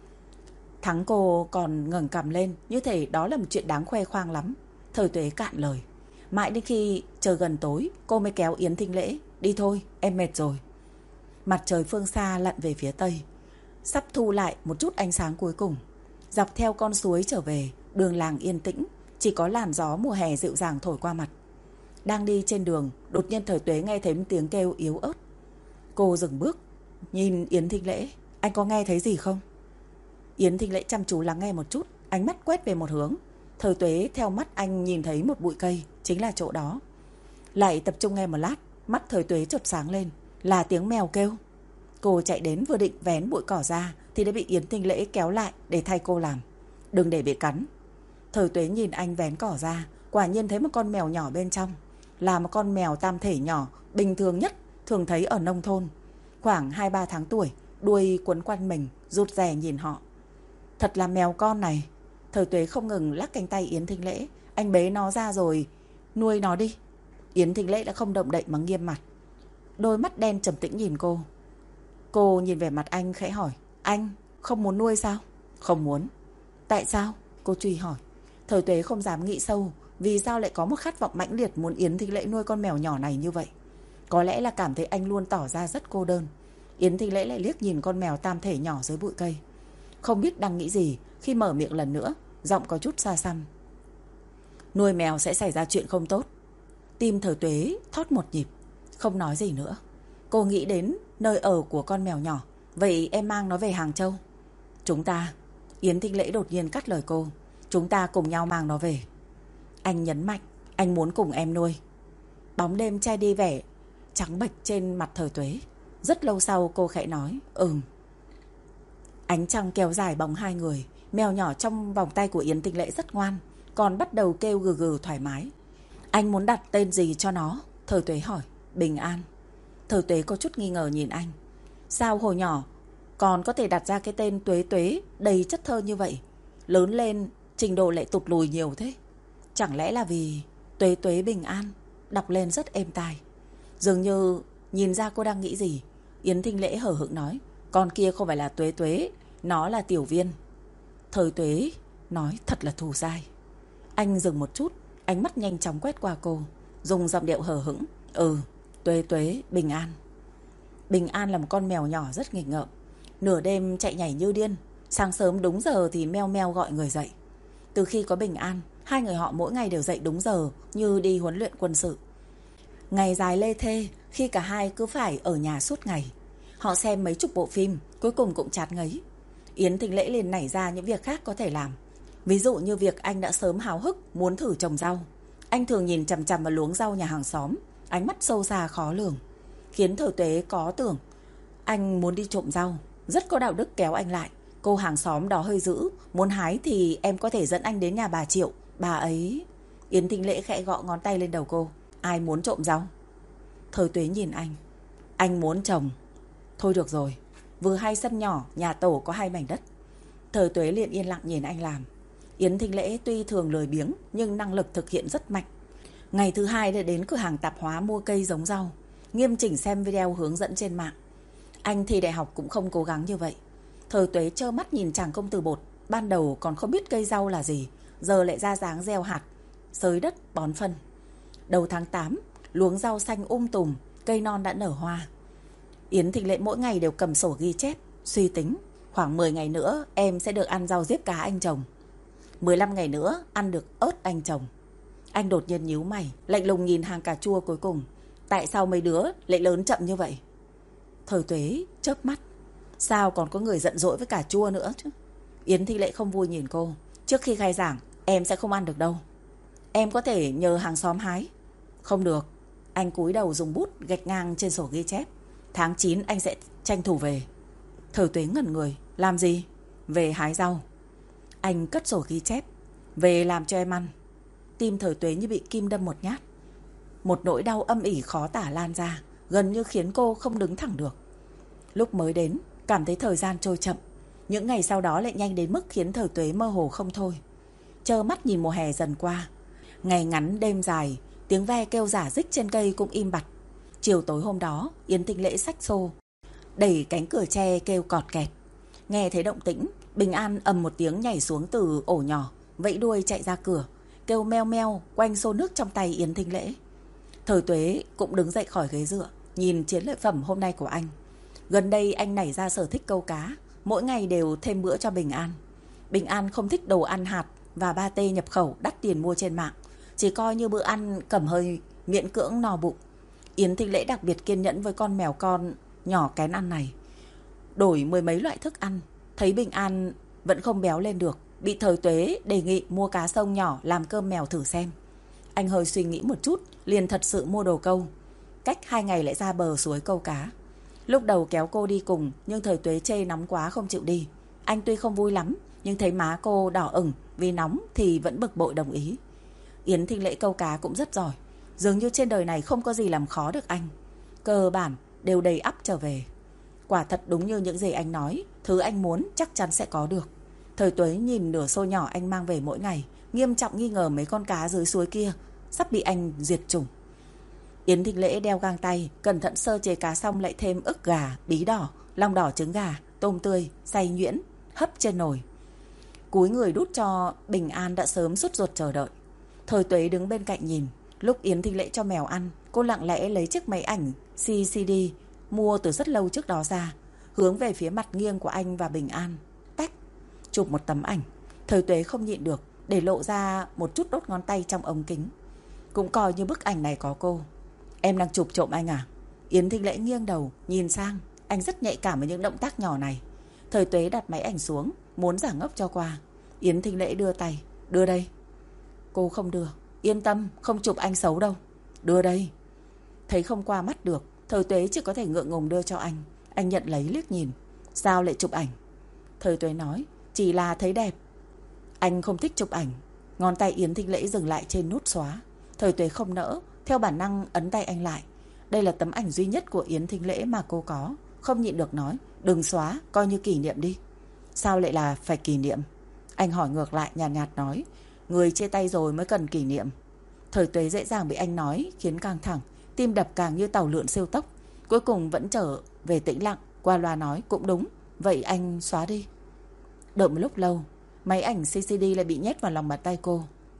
Thắng cô còn ngẩng cằm lên, như thể đó là một chuyện đáng khoe khoang lắm. Thời Tuế cạn lời. Mãi đến khi trời gần tối, cô mới kéo Yến Thính Lễ. Đi thôi, em mệt rồi. Mặt trời phương xa lặn về phía tây, sắp thu lại một chút ánh sáng cuối cùng. Dọc theo con suối trở về, đường làng yên tĩnh, chỉ có làn gió mùa hè dịu dàng thổi qua mặt. Đang đi trên đường, đột nhiên Thời Tuế nghe thấy tiếng kêu yếu ớt. Cô dừng bước, nhìn Yến Thính Lễ. Anh có nghe thấy gì không? Yến Thính Lễ chăm chú lắng nghe một chút, ánh mắt quét về một hướng. Thời Tuế theo mắt anh nhìn thấy một bụi cây, chính là chỗ đó. Lại tập trung nghe một lát, mắt Thời Tuế chợt sáng lên, là tiếng mèo kêu. Cô chạy đến vừa định vén bụi cỏ ra thì đã bị Yến Thính Lễ kéo lại để thay cô làm. Đừng để bị cắn. Thời Tuế nhìn anh vén cỏ ra, quả nhiên thấy một con mèo nhỏ bên trong. Là một con mèo tam thể nhỏ, bình thường nhất, thường thấy ở nông thôn. Khoảng 2-3 tháng tuổi, đuôi quấn quanh mình, rụt rè nhìn họ. Thật là mèo con này. Thời Tuế không ngừng lắc cánh tay Yến Thính Lễ. Anh bế nó ra rồi nuôi nó đi. Yến Thính Lễ đã không động đậy mà nghiêm mặt. Đôi mắt đen trầm tĩnh nhìn cô. Cô nhìn về mặt anh khẽ hỏi. Anh không muốn nuôi sao? Không muốn. Tại sao? Cô truy hỏi. Thời Tuế không dám nghĩ sâu. Vì sao lại có một khát vọng mãnh liệt muốn Yến Thính Lễ nuôi con mèo nhỏ này như vậy? Có lẽ là cảm thấy anh luôn tỏ ra rất cô đơn. Yến Thính Lễ lại liếc nhìn con mèo tam thể nhỏ dưới bụi cây. Không biết đang nghĩ gì, khi mở miệng lần nữa, giọng có chút xa xăm. Nuôi mèo sẽ xảy ra chuyện không tốt. Tim Thời Tuế thót một nhịp, không nói gì nữa. Cô nghĩ đến nơi ở của con mèo nhỏ. Vậy em mang nó về Hàng Châu. Chúng ta, Yến Thính Lễ đột nhiên cắt lời cô. Chúng ta cùng nhau mang nó về. Anh nhấn mạnh, anh muốn cùng em nuôi. Bóng đêm che đi vẻ trắng bệch trên mặt Thời Tuế. Rất lâu sau cô khẽ nói, Ánh trăng kéo dài bóng hai người. Mèo nhỏ trong vòng tay của Yến Thính Lễ rất ngoan, còn bắt đầu kêu gừ gừ thoải mái. Anh muốn đặt tên gì cho nó? Thời Tuế hỏi. Bình An. Thời Tuế có chút nghi ngờ nhìn anh. Sao hồi nhỏ còn có thể đặt ra cái tên Tuế Tuế đầy chất thơ như vậy? Lớn lên trình độ lại tụt lùi nhiều thế. Chẳng lẽ là vì Tuế Tuế Bình An đọc lên rất êm tai. Dường như nhìn ra cô đang nghĩ gì, Yến Thính Lễ hờ hững nói. Con kia không phải là Tuế Tuế, nó là Tiểu Viên. Thời Tuế nói thật là thù dai. Anh dừng một chút, ánh mắt nhanh chóng quét qua cô, dùng giọng điệu hờ hững. Tuế Tuế Bình An. Bình An là một con mèo nhỏ rất nghịch ngợm. Nửa đêm chạy nhảy như điên. Sáng sớm đúng giờ thì meo meo gọi người dậy. Từ khi có Bình An, hai người họ mỗi ngày đều dậy đúng giờ, như đi huấn luyện quân sự. Ngày dài lê thê, khi cả hai cứ phải ở nhà suốt ngày. Họ xem mấy chục bộ phim, cuối cùng cũng chán ngấy. Yến Thính Lễ liền nảy ra những việc khác có thể làm. Ví dụ như việc anh đã sớm háo hức muốn thử trồng rau. Anh thường nhìn chằm chằm vào luống rau nhà hàng xóm, ánh mắt sâu xa khó lường, khiến Thời Tuế có tưởng anh muốn đi trộm rau. Rất có đạo đức kéo anh lại. Cô hàng xóm đó hơi dữ, muốn hái thì em có thể dẫn anh đến nhà bà Triệu. Bà ấy... Yến Thính Lễ khẽ gõ ngón tay lên đầu cô. Ai muốn trộm rau? Thời Tuế nhìn anh. Anh muốn trồng. Thôi được rồi, vừa hay sân nhỏ, nhà tổ có 2 mảnh đất. Thời Tuế liền yên lặng nhìn anh làm. Yến Thính Lễ tuy thường lười biếng nhưng năng lực thực hiện rất mạnh. Ngày thứ 2 đã đến cửa hàng tạp hóa mua cây giống rau, nghiêm chỉnh xem video hướng dẫn trên mạng. Anh thi đại học cũng không cố gắng như vậy. Thời Tuế trơ mắt nhìn chàng công tử bột, ban đầu còn không biết cây rau là gì, giờ lại ra dáng gieo hạt, xới đất, bón phân. Đầu tháng 8, luống rau xanh tùm, cây non đã nở hoa. Yến Thính Lễ mỗi ngày đều cầm sổ ghi chép, suy tính. Khoảng 10 ngày nữa em sẽ được ăn rau diếp cá anh trồng. 15 ngày nữa ăn được ớt anh trồng. Anh đột nhiên nhíu mày, lạnh lùng nhìn hàng cà chua cuối cùng. Tại sao mấy đứa lại lớn chậm như vậy? Thời Tuế chớp mắt. Sao còn có người giận dỗi với cà chua nữa chứ? Yến Thính Lễ không vui nhìn cô. Trước khi khai giảng em sẽ không ăn được đâu. Em có thể nhờ hàng xóm hái. Không được. Anh cúi đầu dùng bút gạch ngang trên sổ ghi chép. Tháng 9 anh sẽ tranh thủ về. Thời Tuế ngẩn người. Làm gì? Về hái rau. Anh cất sổ ghi chép. Về làm cho em ăn. Tim Thời Tuế như bị kim đâm một nhát. Một nỗi đau âm ỉ khó tả lan ra, gần như khiến cô không đứng thẳng được. Lúc mới đến, cảm thấy thời gian trôi chậm. Những ngày sau đó lại nhanh đến mức khiến Thời Tuế mơ hồ không thôi. Trơ mắt nhìn mùa hè dần qua. Ngày ngắn đêm dài, tiếng ve kêu rả rích trên cây cũng im bặt. Chiều tối hôm đó, Yến Thính Lễ xách xô, đẩy cánh cửa tre kêu cọt kẹt. Nghe thấy động tĩnh, Bình An ầm một tiếng nhảy xuống từ ổ nhỏ, vẫy đuôi chạy ra cửa, kêu meo meo quanh xô nước trong tay Yến Thính Lễ. Thời Tuế cũng đứng dậy khỏi ghế dựa, nhìn chiến lợi phẩm hôm nay của anh. Gần đây anh nảy ra sở thích câu cá, mỗi ngày đều thêm bữa cho Bình An. Bình An không thích đồ ăn hạt và pate nhập khẩu đắt tiền mua trên mạng, chỉ coi như bữa ăn cầm hơi miễn cưỡng no bụng. Yến Thính Lễ đặc biệt kiên nhẫn với con mèo con nhỏ kén ăn này. Đổi 10 mấy loại thức ăn, thấy Bình An vẫn không béo lên được, bị Thời Tuế đề nghị mua cá sông nhỏ làm cơm mèo thử xem. Anh hơi suy nghĩ một chút, liền thật sự mua đồ câu. Cách 2 ngày lại ra bờ suối câu cá. Lúc đầu kéo cô đi cùng, nhưng Thời Tuế chê nóng quá không chịu đi. Anh tuy không vui lắm, nhưng thấy má cô đỏ ửng vì nóng thì vẫn bực bội đồng ý. Yến Thính Lễ câu cá cũng rất giỏi, dường như trên đời này không có gì làm khó được anh. Cơ bản đều đầy ắp trở về. Quả thật đúng như những gì anh nói, thứ anh muốn chắc chắn sẽ có được. Thời Tuế nhìn nửa xô nhỏ anh mang về mỗi ngày, nghiêm trọng nghi ngờ mấy con cá dưới suối kia sắp bị anh diệt chủng. Yến Thịnh Lễ đeo găng tay, cẩn thận sơ chế cá xong lại thêm ức gà, bí đỏ, lòng đỏ trứng gà, tôm tươi, xay nhuyễn, hấp trên nồi. Cúi người đút cho Bình An đã sớm sốt ruột chờ đợi. Thời Tuế đứng bên cạnh nhìn. Lúc Yến Thịnh Lễ cho mèo ăn, cô lặng lẽ lấy chiếc máy ảnh CCD mua từ rất lâu trước đó ra, hướng về phía mặt nghiêng của anh và Bình An. Tách, chụp một tấm ảnh. Thời Tuế không nhịn được, để lộ ra một chút đốt ngón tay trong ống kính. Cũng coi như bức ảnh này có cô. Em đang chụp trộm anh à? Yến Thịnh Lễ nghiêng đầu, nhìn sang. Anh rất nhạy cảm với những động tác nhỏ này. Thời Tuế đặt máy ảnh xuống, muốn giả ngốc cho qua. Yến Thịnh Lễ đưa tay. Đưa đây. Cô không đưa. Yên tâm, không chụp anh xấu đâu. Đưa đây. Thấy không qua mắt được, Thời Tuế chỉ có thể ngượng ngùng đưa cho anh. Anh nhận lấy liếc nhìn. Sao lại chụp ảnh? Thời Tuế nói, chỉ là thấy đẹp. Anh không thích chụp ảnh. Ngón tay Yến Thịnh Lễ dừng lại trên nút xóa. Thời Tuế không nỡ, theo bản năng ấn tay anh lại. Đây là tấm ảnh duy nhất của Yến Thịnh Lễ mà cô có. Không nhịn được nói, đừng xóa, coi như kỷ niệm đi. Sao lại là phải kỷ niệm? Anh hỏi ngược lại, nhạt nhạt nói, người chia tay rồi mới cần kỷ niệm. Thời Tuế dễ dàng bị anh nói khiến căng thẳng, tim đập càng như tàu lượn siêu tốc. Cuối cùng vẫn trở về tĩnh lặng, qua loa nói, cũng đúng, vậy anh xóa đi. Đợi một lúc lâu, máy ảnh CCD lại bị nhét vào lòng bàn tay cô.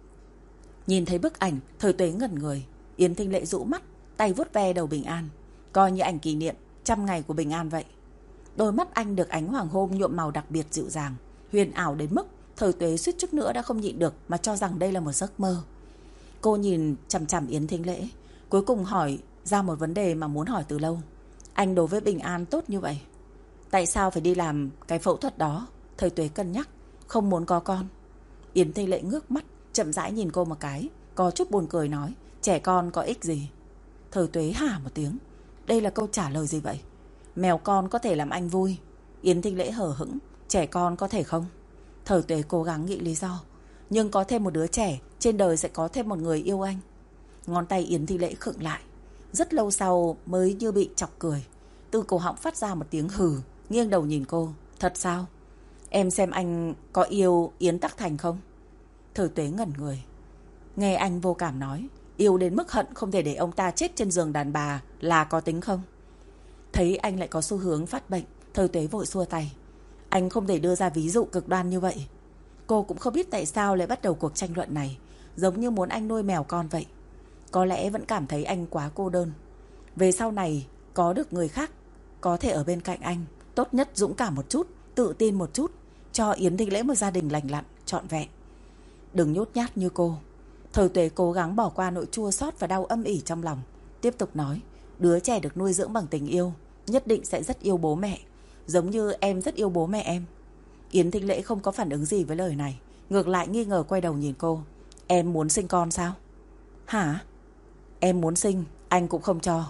Nhìn thấy bức ảnh, Thời Tuế ngẩn người. Yến Thịnh Lễ rũ mắt, tay vuốt ve đầu Bình An, coi như ảnh kỷ niệm 100 ngày của Bình An vậy. Đôi mắt anh được ánh hoàng hôn nhuộm màu đặc biệt dịu dàng, huyền ảo đến mức Thời Tuế suýt chút nữa đã không nhịn được mà cho rằng đây là một giấc mơ. Cô nhìn chằm chằm Yến Thịnh Lễ, cuối cùng hỏi ra một vấn đề mà muốn hỏi từ lâu. Anh đối với Bình An tốt như vậy, tại sao phải đi làm cái phẫu thuật đó? Thời Tuế cân nhắc, không muốn có con. Yến Thịnh Lễ ngước mắt, chậm rãi nhìn cô một cái, có chút buồn cười nói, trẻ con có ích gì? Thời Tuế hả một tiếng, đây là câu trả lời gì vậy? Mèo con có thể làm anh vui. Yến Thịnh Lễ hờ hững, trẻ con có thể không? Thời Tuế cố gắng nghĩ lý do, nhưng có thêm một đứa trẻ, trên đời sẽ có thêm một người yêu anh. Ngón tay Yến Thịnh Lễ khựng lại, rất lâu sau mới như bị chọc cười. Từ cổ họng phát ra một tiếng hừ, nghiêng đầu nhìn cô, thật sao? Em xem anh có yêu Yến Tắc Thành không? Thời Tuế ngẩn người, nghe anh vô cảm nói, yêu đến mức hận không thể để ông ta chết trên giường đàn bà là có tính không? Thấy anh lại có xu hướng phát bệnh, Thời Tuế vội xua tay. Anh không thể đưa ra ví dụ cực đoan như vậy. Cô cũng không biết tại sao lại bắt đầu cuộc tranh luận này, giống như muốn anh nuôi mèo con vậy. Có lẽ vẫn cảm thấy anh quá cô đơn. Về sau này có được người khác có thể ở bên cạnh anh, tốt nhất dũng cảm một chút, tự tin một chút, cho Yến Thịnh Lễ một gia đình lành lặn, trọn vẹn. Đừng nhút nhát như cô. Thời Tuế cố gắng bỏ qua nỗi chua xót và đau âm ỉ trong lòng, tiếp tục nói, đứa trẻ được nuôi dưỡng bằng tình yêu nhất định sẽ rất yêu bố mẹ, giống như em rất yêu bố mẹ em. Yến Thịnh Lễ không có phản ứng gì với lời này, ngược lại nghi ngờ quay đầu nhìn cô. Em muốn sinh con sao? Hả? Em muốn sinh, anh cũng không cho.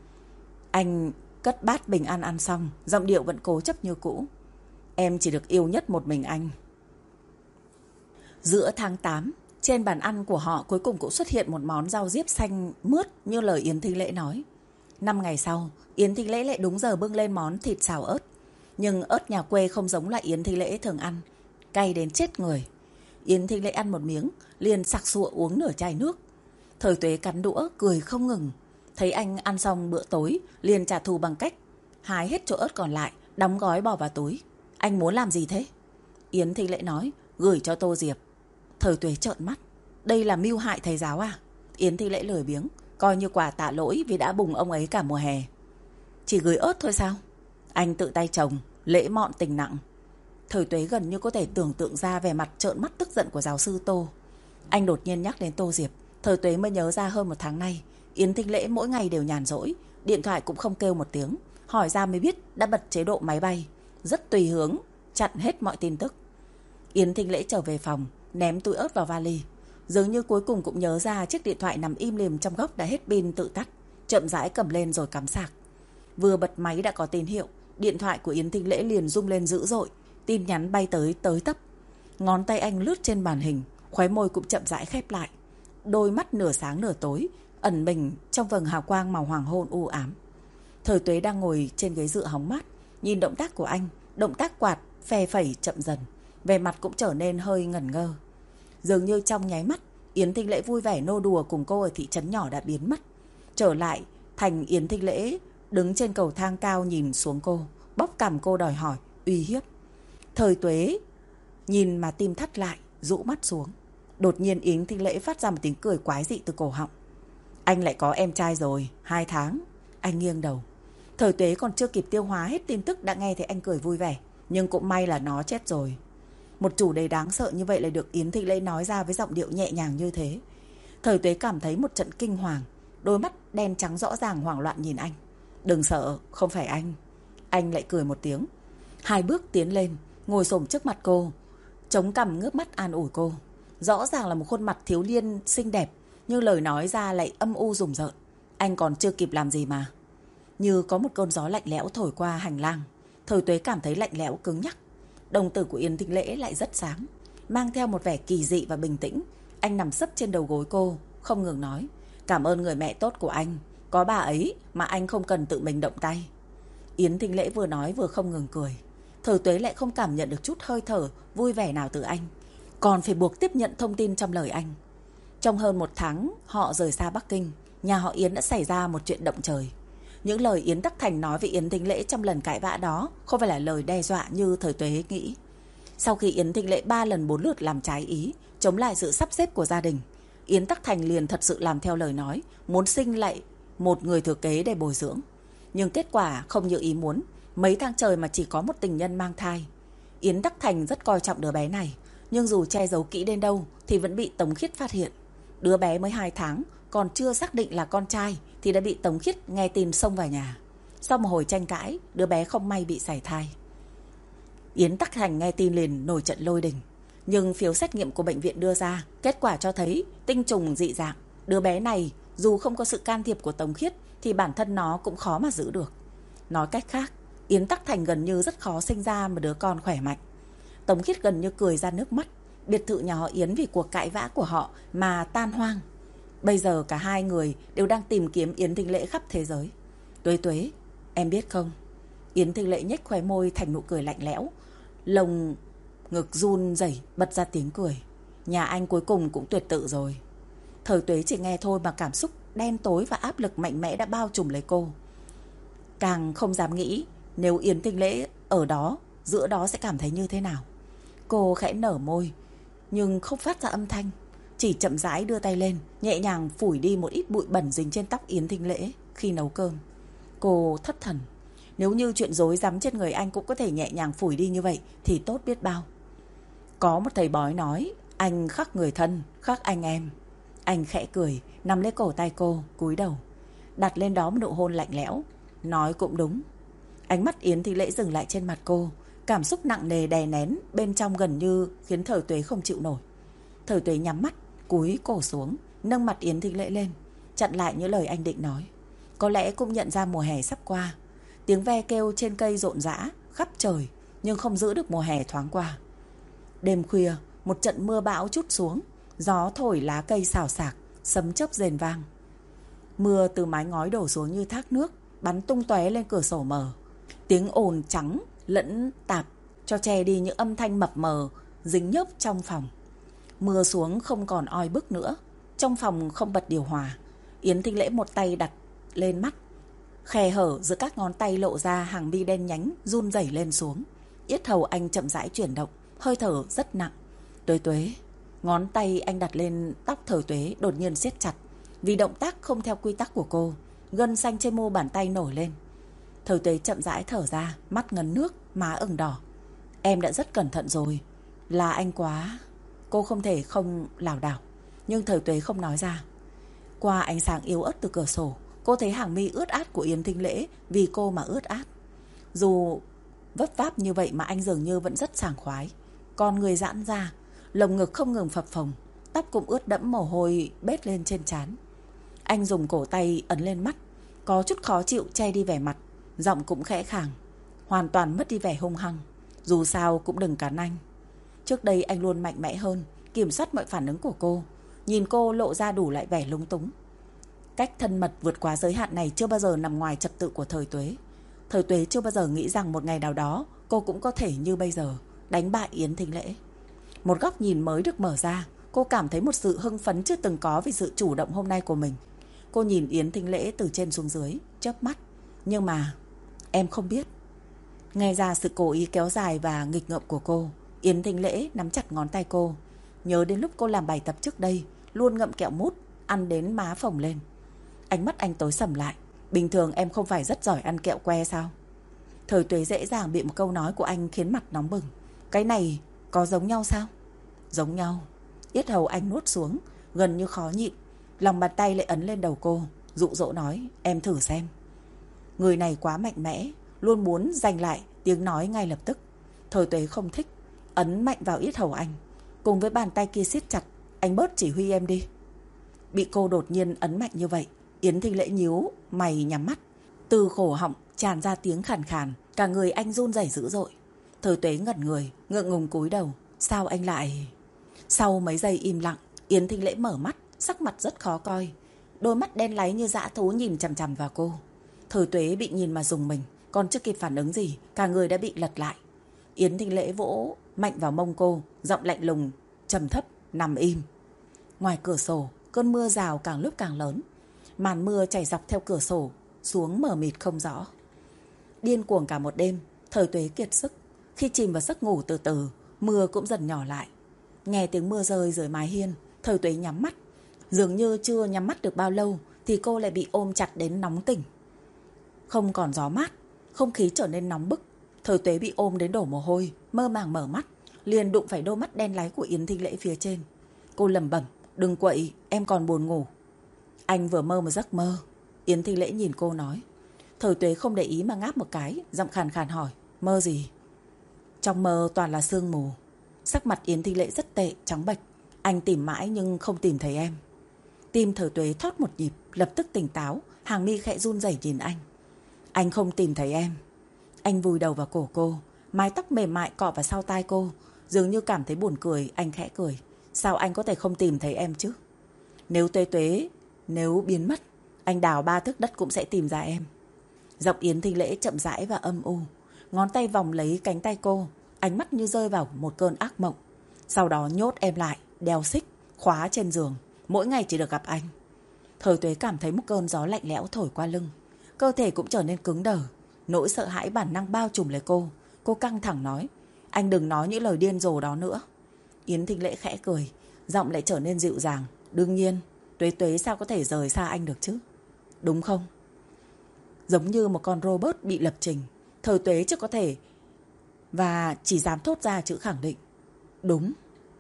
Anh cất bát Bình An ăn xong, giọng điệu vẫn cố chấp như cũ. Em chỉ được yêu nhất một mình anh. Giữa tháng 8, trên bàn ăn của họ cuối cùng cũng xuất hiện một món rau diếp xanh mướt như lời Yến Thịnh Lễ nói. 5 ngày sau, Yến Thịnh Lễ lại đúng giờ bưng lên món thịt xào ớt. Nhưng ớt nhà quê không giống lại Yến Thịnh Lễ thường ăn, cay đến chết người. Yến Thịnh Lễ ăn một miếng, liền sặc sụa uống nửa chai nước. Thời Tuế cắn đũa, cười không ngừng. Thấy anh ăn xong bữa tối, liền trả thù bằng cách hái hết chỗ ớt còn lại, đóng gói bỏ vào túi. Anh muốn làm gì thế? Yến Thịnh Lễ nói, gửi cho Tô Diệp. Thời Tuế trợn mắt, đây là mưu hại thầy giáo à? Yến Thịnh Lễ lười biếng, coi như quả tạ lỗi vì đã bùng ông ấy cả mùa hè. Chỉ gửi ớt thôi sao? Anh tự tay trồng, lễ mọn tình nặng. Thời Tuế gần như có thể tưởng tượng ra vẻ mặt trợn mắt tức giận của giáo sư Tô. Anh đột nhiên nhắc đến Tô Diệp, Thời Tuế mới nhớ ra hơn một tháng nay Yến Thịnh Lễ mỗi ngày đều nhàn rỗi, điện thoại cũng không kêu một tiếng, hỏi ra mới biết đã bật chế độ máy bay, rất tùy hướng, chặn hết mọi tin tức. Yến Thịnh Lễ trở về phòng, ném túi ớt vào vali, dường như cuối cùng cũng nhớ ra chiếc điện thoại nằm im lìm trong góc đã hết pin tự tắt, chậm rãi cầm lên rồi cắm sạc. Vừa bật máy đã có tín hiệu, điện thoại của Yến Thịnh Lễ liền rung lên dữ dội, tin nhắn bay tới tấp. Ngón tay anh lướt trên màn hình, khóe môi cũng chậm rãi khép lại. Đôi mắt nửa sáng nửa tối, ẩn mình trong vầng hào quang màu hoàng hôn u ám. Thời Tuế đang ngồi trên ghế dựa hóng mát, Nhìn động tác của anh, động tác quạt, phe phẩy chậm dần, vẻ mặt cũng trở nên hơi ngẩn ngơ. Dường như trong nháy mắt, Yến Thinh Lễ vui vẻ nô đùa cùng cô ở thị trấn nhỏ đã biến mất. Trở lại thành Yến Thinh Lễ đứng trên cầu thang cao nhìn xuống cô, bóp cằm cô đòi hỏi, uy hiếp. Thời Tuế nhìn mà tim thắt lại, rũ mắt xuống. Đột nhiên Yến Thinh Lễ phát ra một tiếng cười quái dị từ cổ họng. Anh lại có em trai rồi, 2 tháng. Anh nghiêng đầu. Thời Tuế còn chưa kịp tiêu hóa hết tin tức đã nghe thấy anh cười vui vẻ. Nhưng cũng may là nó chết rồi. Một chủ đề đáng sợ như vậy lại được Yến Thinh Lễ nói ra với giọng điệu nhẹ nhàng như thế. Thời Tuế cảm thấy một trận kinh hoàng. Đôi mắt đen trắng rõ ràng hoảng loạn nhìn anh. Đừng sợ, không phải anh. Anh lại cười một tiếng. 2 bước tiến lên, ngồi xổm trước mặt cô, chống cằm ngước mắt an ủi cô. Rõ ràng là một khuôn mặt thiếu niên xinh đẹp, nhưng lời nói ra lại âm u rùng rợn. Anh còn chưa kịp làm gì mà. Như có một cơn gió lạnh lẽo thổi qua hành lang. Thời Tuế cảm thấy lạnh lẽo cứng nhắc. Đồng tử của Yến Thinh Lễ lại rất sáng, mang theo một vẻ kỳ dị và bình tĩnh. Anh nằm sấp trên đầu gối cô, không ngừng nói. Cảm ơn người mẹ tốt của anh. Có bà ấy mà anh không cần tự mình động tay. Yến Thinh Lễ vừa nói vừa không ngừng cười. Thời Tuế lại không cảm nhận được chút hơi thở vui vẻ nào từ anh, còn phải buộc tiếp nhận thông tin trong lời anh. Trong hơn 1 tháng họ rời xa Bắc Kinh, nhà họ Yến đã xảy ra một chuyện động trời. Những lời Yến Tắc Thành nói với Yến Thinh Lễ trong lần cãi vã đó không phải là lời đe dọa như Thời Tuế nghĩ. Sau khi Yến Thinh Lễ 3 lần 4 lượt làm trái ý, chống lại sự sắp xếp của gia đình, Yến Tắc Thành liền thật sự làm theo lời nói, muốn sinh lại một người thừa kế để bồi dưỡng. Nhưng kết quả không như ý muốn, mấy tháng trời mà chỉ có một tình nhân mang thai. Yến Tắc Thành rất coi trọng đứa bé này, nhưng dù che giấu kỹ đến đâu thì vẫn bị Tống Khiết phát hiện. Đứa bé mới 2 tháng, còn chưa xác định là con trai thì đã bị Tống Khiết nghe tin xông vào nhà. Sau một hồi tranh cãi, đứa bé không may bị sảy thai. Yến Tắc Thành nghe tin liền nổi trận lôi đình. Nhưng phiếu xét nghiệm của bệnh viện đưa ra, kết quả cho thấy tinh trùng dị dạng. Đứa bé này dù không có sự can thiệp của Tống Khiết thì bản thân nó cũng khó mà giữ được. Nói cách khác, Yến Tắc Thành gần như rất khó sinh ra một đứa con khỏe mạnh. Tống Khiết gần như cười ra nước mắt. Biệt thự nhà họ Yến vì cuộc cãi vã của họ mà tan hoang. Bây giờ cả hai người đều đang tìm kiếm Yến Thinh Lễ khắp thế giới. Tuế Tuế, em biết không? Yến Thinh Lễ nhếch khóe môi thành nụ cười lạnh lẽo. Lồng ngực run rẩy bật ra tiếng cười. Nhà anh cuối cùng cũng tuyệt tự rồi. Thời Tuế chỉ nghe thôi mà cảm xúc đen tối và áp lực mạnh mẽ đã bao trùm lấy cô. Càng không dám nghĩ nếu Yến Thinh Lễ ở đó, giữa đó sẽ cảm thấy như thế nào. Cô khẽ nở môi, nhưng không phát ra âm thanh, chỉ chậm rãi đưa tay lên, nhẹ nhàng phủi đi một ít bụi bẩn dính trên tóc Yến Thinh Lễ khi nấu cơm. Cô thất thần. Nếu như chuyện rối rắm trên người anh cũng có thể nhẹ nhàng phủi đi như vậy thì tốt biết bao. Có một thầy bói nói, anh khắc người thân, khắc anh em. Anh khẽ cười, nắm lấy cổ tay cô, cúi đầu, đặt lên đó một nụ hôn lạnh lẽo. Nói cũng đúng. Ánh mắt Yến Thinh Lễ dừng lại trên mặt cô, cảm xúc nặng nề đè nén bên trong gần như khiến Thời Tuế không chịu nổi. Thời Tuế nhắm mắt, cúi cổ xuống, nâng mặt Yến Thinh Lễ lên, chặn lại những lời anh định nói. Có lẽ cũng nhận ra mùa hè sắp qua. Tiếng ve kêu trên cây rộn rã khắp trời, nhưng không giữ được mùa hè thoáng qua. Đêm khuya, một trận mưa bão trút xuống, gió thổi lá cây xào xạc, sấm chớp rền vang. Mưa từ mái ngói đổ xuống như thác nước, bắn tung tóe lên cửa sổ mở. Tiếng ồn trắng lẫn tạp cho che đi những âm thanh mập mờ dính nhớp trong phòng. Mưa xuống không còn oi bức nữa. Trong phòng không bật điều hòa. Yến Thinh Lễ một tay đặt lên mắt, khe hở giữa các ngón tay lộ ra hàng mi đen nhánh run rẩy lên xuống. Yết hầu anh chậm rãi chuyển động, hơi thở rất nặng. Tuế Tuế. Ngón tay anh đặt lên tóc Thời Tuế đột nhiên siết chặt. Vì động tác không theo quy tắc của cô, gân xanh trên mu bàn tay nổi lên. Thời Tuế chậm rãi thở ra, mắt ngấn nước, má ửng đỏ. Em đã rất cẩn thận rồi. Là anh quá. Cô không thể không lảo đảo. Nhưng Thời Tuế không nói ra. Qua ánh sáng yếu ớt từ cửa sổ, cô thấy hàng mi ướt át của Yến Thinh Lễ vì cô mà ướt át. Dù vấp váp như vậy mà anh dường như vẫn rất sảng khoái. Con người giãn ra, lồng ngực không ngừng phập phồng, tóc cũng ướt đẫm mồ hôi bết lên trên trán. Anh dùng cổ tay ấn lên mắt, có chút khó chịu che đi vẻ mặt, giọng cũng khẽ khàng, hoàn toàn mất đi vẻ hung hăng. Dù sao cũng đừng cắn anh. Trước đây anh luôn mạnh mẽ hơn, kiểm soát mọi phản ứng của cô. Nhìn cô lộ ra đủ lại vẻ lúng túng. Cách thân mật vượt quá giới hạn này chưa bao giờ nằm ngoài trật tự của Thời Tuế. Thời Tuế chưa bao giờ nghĩ rằng một ngày nào đó cô cũng có thể như bây giờ đánh bại Yến Thính Lễ. Một góc nhìn mới được mở ra, cô cảm thấy một sự hưng phấn chưa từng có vì sự chủ động hôm nay của mình. Cô nhìn Yến Thính Lễ từ trên xuống dưới, chớp mắt. Nhưng mà em không biết. Nghe ra sự cố ý kéo dài và nghịch ngợm của cô, Yến Thính Lễ nắm chặt ngón tay cô. Nhớ đến lúc cô làm bài tập trước đây, luôn ngậm kẹo mút, ăn đến má phồng lên. Ánh mắt anh tối sầm lại. Bình thường em không phải rất giỏi ăn kẹo que sao? Thời Tuế dễ dàng bị một câu nói của anh khiến mặt nóng bừng. Cái này có giống nhau sao? Giống nhau. Yết hầu anh nuốt xuống, gần như khó nhịn. Lòng bàn tay lại ấn lên đầu cô, dụ dỗ nói, em thử xem. Người này quá mạnh mẽ, luôn muốn giành lại tiếng nói ngay lập tức. Thời Tuế không thích, ấn mạnh vào yết hầu anh. Cùng với bàn tay kia siết chặt, anh bớt chỉ huy em đi. Bị cô đột nhiên ấn mạnh như vậy, Yến Thính Lễ nhíu mày nhắm mắt. Từ khổ họng tràn ra tiếng khàn khàn, cả người anh run rẩy dữ dội. Thời Tuế ngẩn người, ngượng ngùng cúi đầu. Sao anh lại... Sau mấy giây im lặng, Yến Thính Lễ mở mắt, sắc mặt rất khó coi. Đôi mắt đen láy như dã thú nhìn chằm chằm vào cô. Thời Tuế bị nhìn mà rùng mình, còn chưa kịp phản ứng gì, cả người đã bị lật lại. Yến Thính Lễ vỗ mạnh vào mông cô, giọng lạnh lùng, trầm thấp, nằm im. Ngoài cửa sổ, cơn mưa rào càng lúc càng lớn. Màn mưa chảy dọc theo cửa sổ xuống mờ mịt không rõ. Điên cuồng cả một đêm, Thời Tuế kiệt sức. Khi chìm vào giấc ngủ từ từ, mưa cũng dần nhỏ lại. Nghe tiếng mưa rơi dưới mái hiên, Thời Tuế nhắm mắt. Dường như chưa nhắm mắt được bao lâu thì cô lại bị ôm chặt đến nóng tỉnh. Không còn gió mát, không khí trở nên nóng bức. Thời Tuế bị ôm đến đổ mồ hôi, mơ màng mở mắt, liền đụng phải đôi mắt đen láy của Yến Thính Lễ phía trên. Cô lẩm bẩm, đừng quậy, em còn buồn ngủ. Anh vừa mơ một giấc mơ. Yến Thính Lễ nhìn cô nói. Thời Tuế không để ý mà ngáp một cái, giọng khàn khàn hỏi, mơ gì? Trong mơ toàn là sương mù. Sắc mặt Yến Thính Lễ rất tệ, trắng bệch. Anh tìm mãi nhưng không tìm thấy em. Tim Thời Tuế thót một nhịp, lập tức tỉnh táo, hàng mi khẽ run rẩy nhìn anh. Anh không tìm thấy em. Anh vùi đầu vào cổ cô, mái tóc mềm mại cọ vào sau tai cô. Dường như cảm thấy buồn cười, anh khẽ cười. Sao anh có thể không tìm thấy em chứ? Nếu nếu biến mất, anh đào 3 thước đất cũng sẽ tìm ra em. Giọng Yến Thính Lễ chậm rãi và âm u. Ngón tay vòng lấy cánh tay cô, ánh mắt như rơi vào một cơn ác mộng. Sau đó nhốt em lại, đeo xích, khóa trên giường. Mỗi ngày chỉ được gặp anh. Thời Tuế cảm thấy một cơn gió lạnh lẽo thổi qua lưng. Cơ thể cũng trở nên cứng đờ. Nỗi sợ hãi bản năng bao trùm lấy cô. Cô căng thẳng nói, anh đừng nói những lời điên rồ đó nữa. Yến Thính Lễ khẽ cười, giọng lại trở nên dịu dàng. Đương nhiên, Tuế sao có thể rời xa anh được chứ? Đúng không? Giống như một con robot bị lập trình, Thời Tuế chưa có thể và chỉ dám thốt ra chữ khẳng định. Đúng.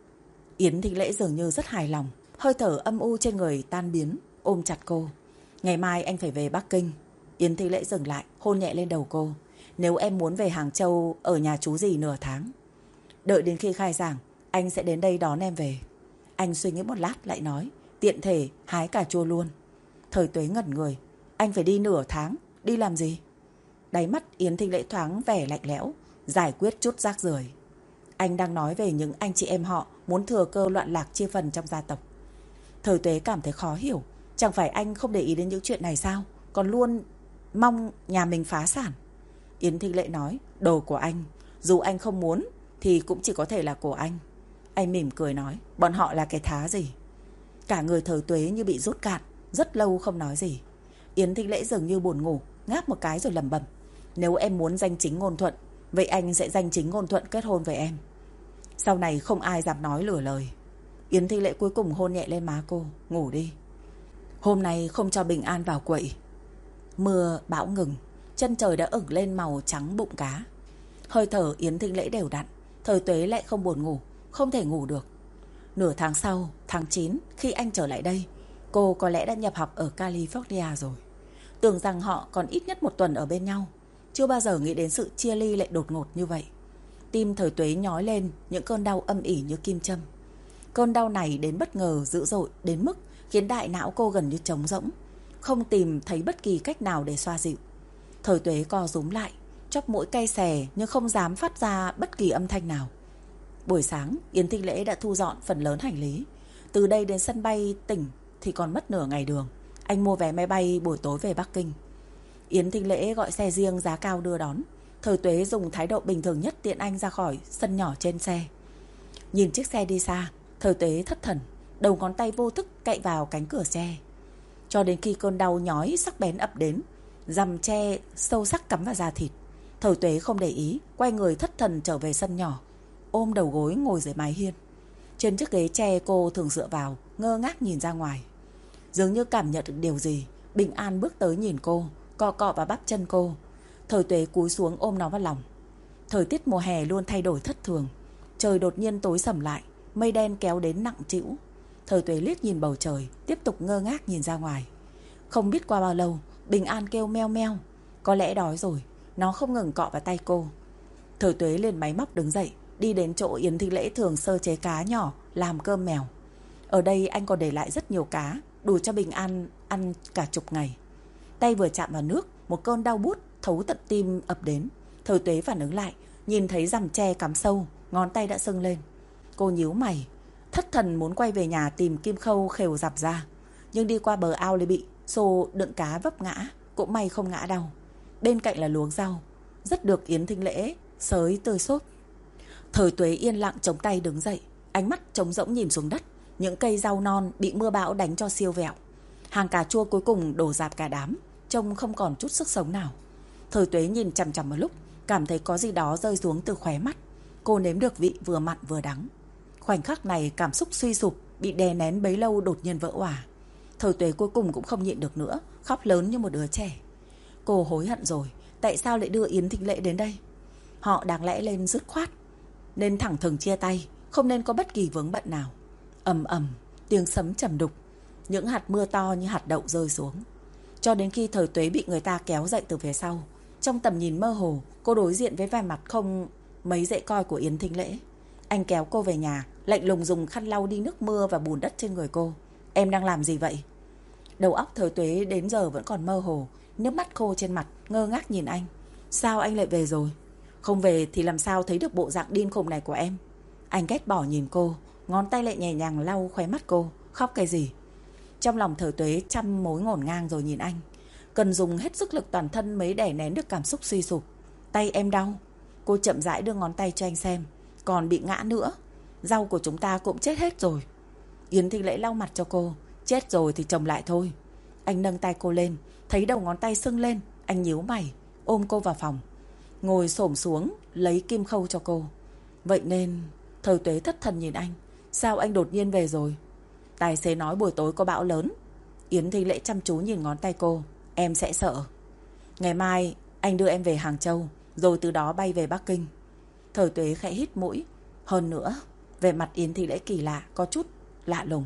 Yến Thính Lễ dường như rất hài lòng. Hơi thở âm u trên người tan biến, ôm chặt cô. Ngày mai anh phải về Bắc Kinh. Yến Thính Lễ dừng lại, hôn nhẹ lên đầu cô. Nếu em muốn về Hàng Châu ở nhà chú dì nửa tháng, đợi đến khi khai giảng, anh sẽ đến đây đón em về. Anh suy nghĩ một lát lại nói, tiện thể hái cà chua luôn. Thời Tuế ngẩn người. Anh phải đi nửa tháng, đi làm gì? Đáy mắt Yến Thính Lễ thoáng vẻ lạnh lẽo, giải quyết chút rác rưởi. Anh đang nói về những anh chị em họ muốn thừa cơ loạn lạc chia phần trong gia tộc. Thời Tuế cảm thấy khó hiểu. Chẳng phải anh không để ý đến những chuyện này sao? Còn luôn mong nhà mình phá sản. Yến Thính Lễ nói, đồ của anh, dù anh không muốn thì cũng chỉ có thể là của anh. Anh mỉm cười nói, bọn họ là cái thá gì? Cả người Thời Tuế như bị rút cạn, rất lâu không nói gì. Yến Thính Lễ dường như buồn ngủ, ngáp một cái rồi lẩm bẩm, nếu em muốn danh chính ngôn thuận, vậy anh sẽ danh chính ngôn thuận kết hôn với em. Sau này không ai dám nói lừa lời. Yến Thính Lễ cuối cùng hôn nhẹ lên má cô, ngủ đi. Hôm nay không cho Bình An vào quậy. Mưa bão ngừng, chân trời đã ửng lên màu trắng bụng cá. Hơi thở Yến Thính Lễ đều đặn. Thời Tuế lại không buồn ngủ, không thể ngủ được. Nửa tháng sau, tháng 9, khi anh trở lại đây, cô có lẽ đã nhập học ở California rồi. Tưởng rằng họ còn ít nhất một tuần ở bên nhau. Chưa bao giờ nghĩ đến sự chia ly lại đột ngột như vậy. Tim Thời Tuế nhói lên những cơn đau âm ỉ như kim châm. Cơn đau này đến bất ngờ dữ dội đến mức khiến đại não cô gần như trống rỗng, không tìm thấy bất kỳ cách nào để xoa dịu. Thời Tuế co rúm lại, chóp mũi cay xè nhưng không dám phát ra bất kỳ âm thanh nào. Buổi sáng, Yến Thính Lễ đã thu dọn phần lớn hành lý. Từ đây đến sân bay tỉnh thì còn mất nửa ngày đường. Anh mua vé máy bay buổi tối về Bắc Kinh. Yến Thinh Lễ gọi xe riêng giá cao đưa đón. Thời Tuế dùng thái độ bình thường nhất tiện anh ra khỏi sân nhỏ trên xe. Nhìn chiếc xe đi xa, Thời Tuế thất thần, đầu ngón tay vô thức cạy vào cánh cửa xe. Cho đến khi cơn đau nhói sắc bén ập đến, rằm tre sâu sắc cắm vào da thịt. Thời Tuế không để ý, quay người thất thần trở về sân nhỏ, ôm đầu gối ngồi dưới mái hiên. Trên chiếc ghế tre cô thường dựa vào, ngơ ngác nhìn ra ngoài. Dường như cảm nhận được điều gì, Bình An bước tới nhìn cô, cọ cọ vào bắp chân cô. Thời Tuế cúi xuống ôm nó vào lòng. Thời tiết mùa hè luôn thay đổi thất thường. Trời đột nhiên tối sầm lại, mây đen kéo đến nặng trĩu. Thời Tuế liếc nhìn bầu trời, tiếp tục ngơ ngác nhìn ra ngoài. Không biết qua bao lâu, Bình An kêu meo meo. Có lẽ đói rồi, nó không ngừng cọ vào tay cô. Thời Tuế lên máy móc đứng dậy, đi đến chỗ Yến Thinh Lễ thường sơ chế cá nhỏ làm cơm mèo. Ở đây anh còn để lại rất nhiều cá, đủ cho Bình An ăn cả chục ngày. Tay vừa chạm vào nước, một cơn đau buốt thấu tận tim ập đến. Thời Tuế phản ứng lại, nhìn thấy rằm tre cắm sâu, ngón tay đã sưng lên. Cô nhíu mày, thất thần muốn quay về nhà tìm kim khâu khều rặp ra. Nhưng đi qua bờ ao lại bị xô đựng cá vấp ngã, cũng may không ngã đau. Bên cạnh là luống rau, rất được Yến Thinh Lễ xới tươi xốp. Thời Tuế yên lặng chống tay đứng dậy, ánh mắt trống rỗng nhìn xuống đất. Những cây rau non bị mưa bão đánh cho siêu vẹo. Hàng cà chua cuối cùng đổ rạp cả đám, trông không còn chút sức sống nào. Thời Tuế nhìn chằm chằm một lúc, cảm thấy có gì đó rơi xuống từ khóe mắt. Cô nếm được vị vừa mặn vừa đắng. Khoảnh khắc này cảm xúc suy sụp, bị đè nén bấy lâu đột nhiên vỡ òa. Thời Tuế cuối cùng cũng không nhịn được nữa, khóc lớn như một đứa trẻ. Cô hối hận rồi, tại sao lại đưa Yến Thinh Lễ đến đây? Họ đáng lẽ lên dứt khoát, nên thẳng thừng chia tay, không nên có bất kỳ vướng bận nào. Ầm ầm, tiếng sấm trầm đục, những hạt mưa to như hạt đậu rơi xuống. Cho đến khi Thời Tuế bị người ta kéo dậy từ phía sau, trong tầm nhìn mơ hồ, cô đối diện với vẻ mặt không mấy dễ coi của Yến Thinh Lễ. Anh kéo cô về nhà, lạnh lùng dùng khăn lau đi nước mưa và bùn đất trên người cô. Em đang làm gì vậy? Đầu óc Thời Tuế đến giờ vẫn còn mơ hồ, nước mắt khô trên mặt, ngơ ngác nhìn anh. Sao anh lại về rồi? Không về thì làm sao thấy được bộ dạng điên khùng này của em? Anh ghét bỏ nhìn cô, ngón tay lại nhẹ nhàng lau khóe mắt cô. Khóc cái gì? Trong lòng Thời Tuế trăm mối ngổn ngang rồi nhìn anh. Cần dùng hết sức lực toàn thân mới đè nén được cảm xúc suy sụp. Tay em đau. Cô chậm rãi đưa ngón tay cho anh xem. Còn bị ngã nữa. Rau của chúng ta cũng chết hết rồi. Yến Thinh Lễ lau mặt cho cô. Chết rồi thì trồng lại thôi. Anh nâng tay cô lên, thấy đầu ngón tay sưng lên. Anh nhíu mày, ôm cô vào phòng, ngồi xổm xuống lấy kim khâu cho cô. Vậy nên Thời Tuế thất thần nhìn anh. Sao anh đột nhiên về rồi? Tài xế nói buổi tối có bão lớn. Yến Thinh Lễ chăm chú nhìn ngón tay cô. Em sẽ sợ. Ngày mai anh đưa em về Hàng Châu, rồi từ đó bay về Bắc Kinh. Thời Tuế khẽ hít mũi. Hơn nữa, về mặt Yến Thinh Lễ kỳ lạ, có chút lạ lùng.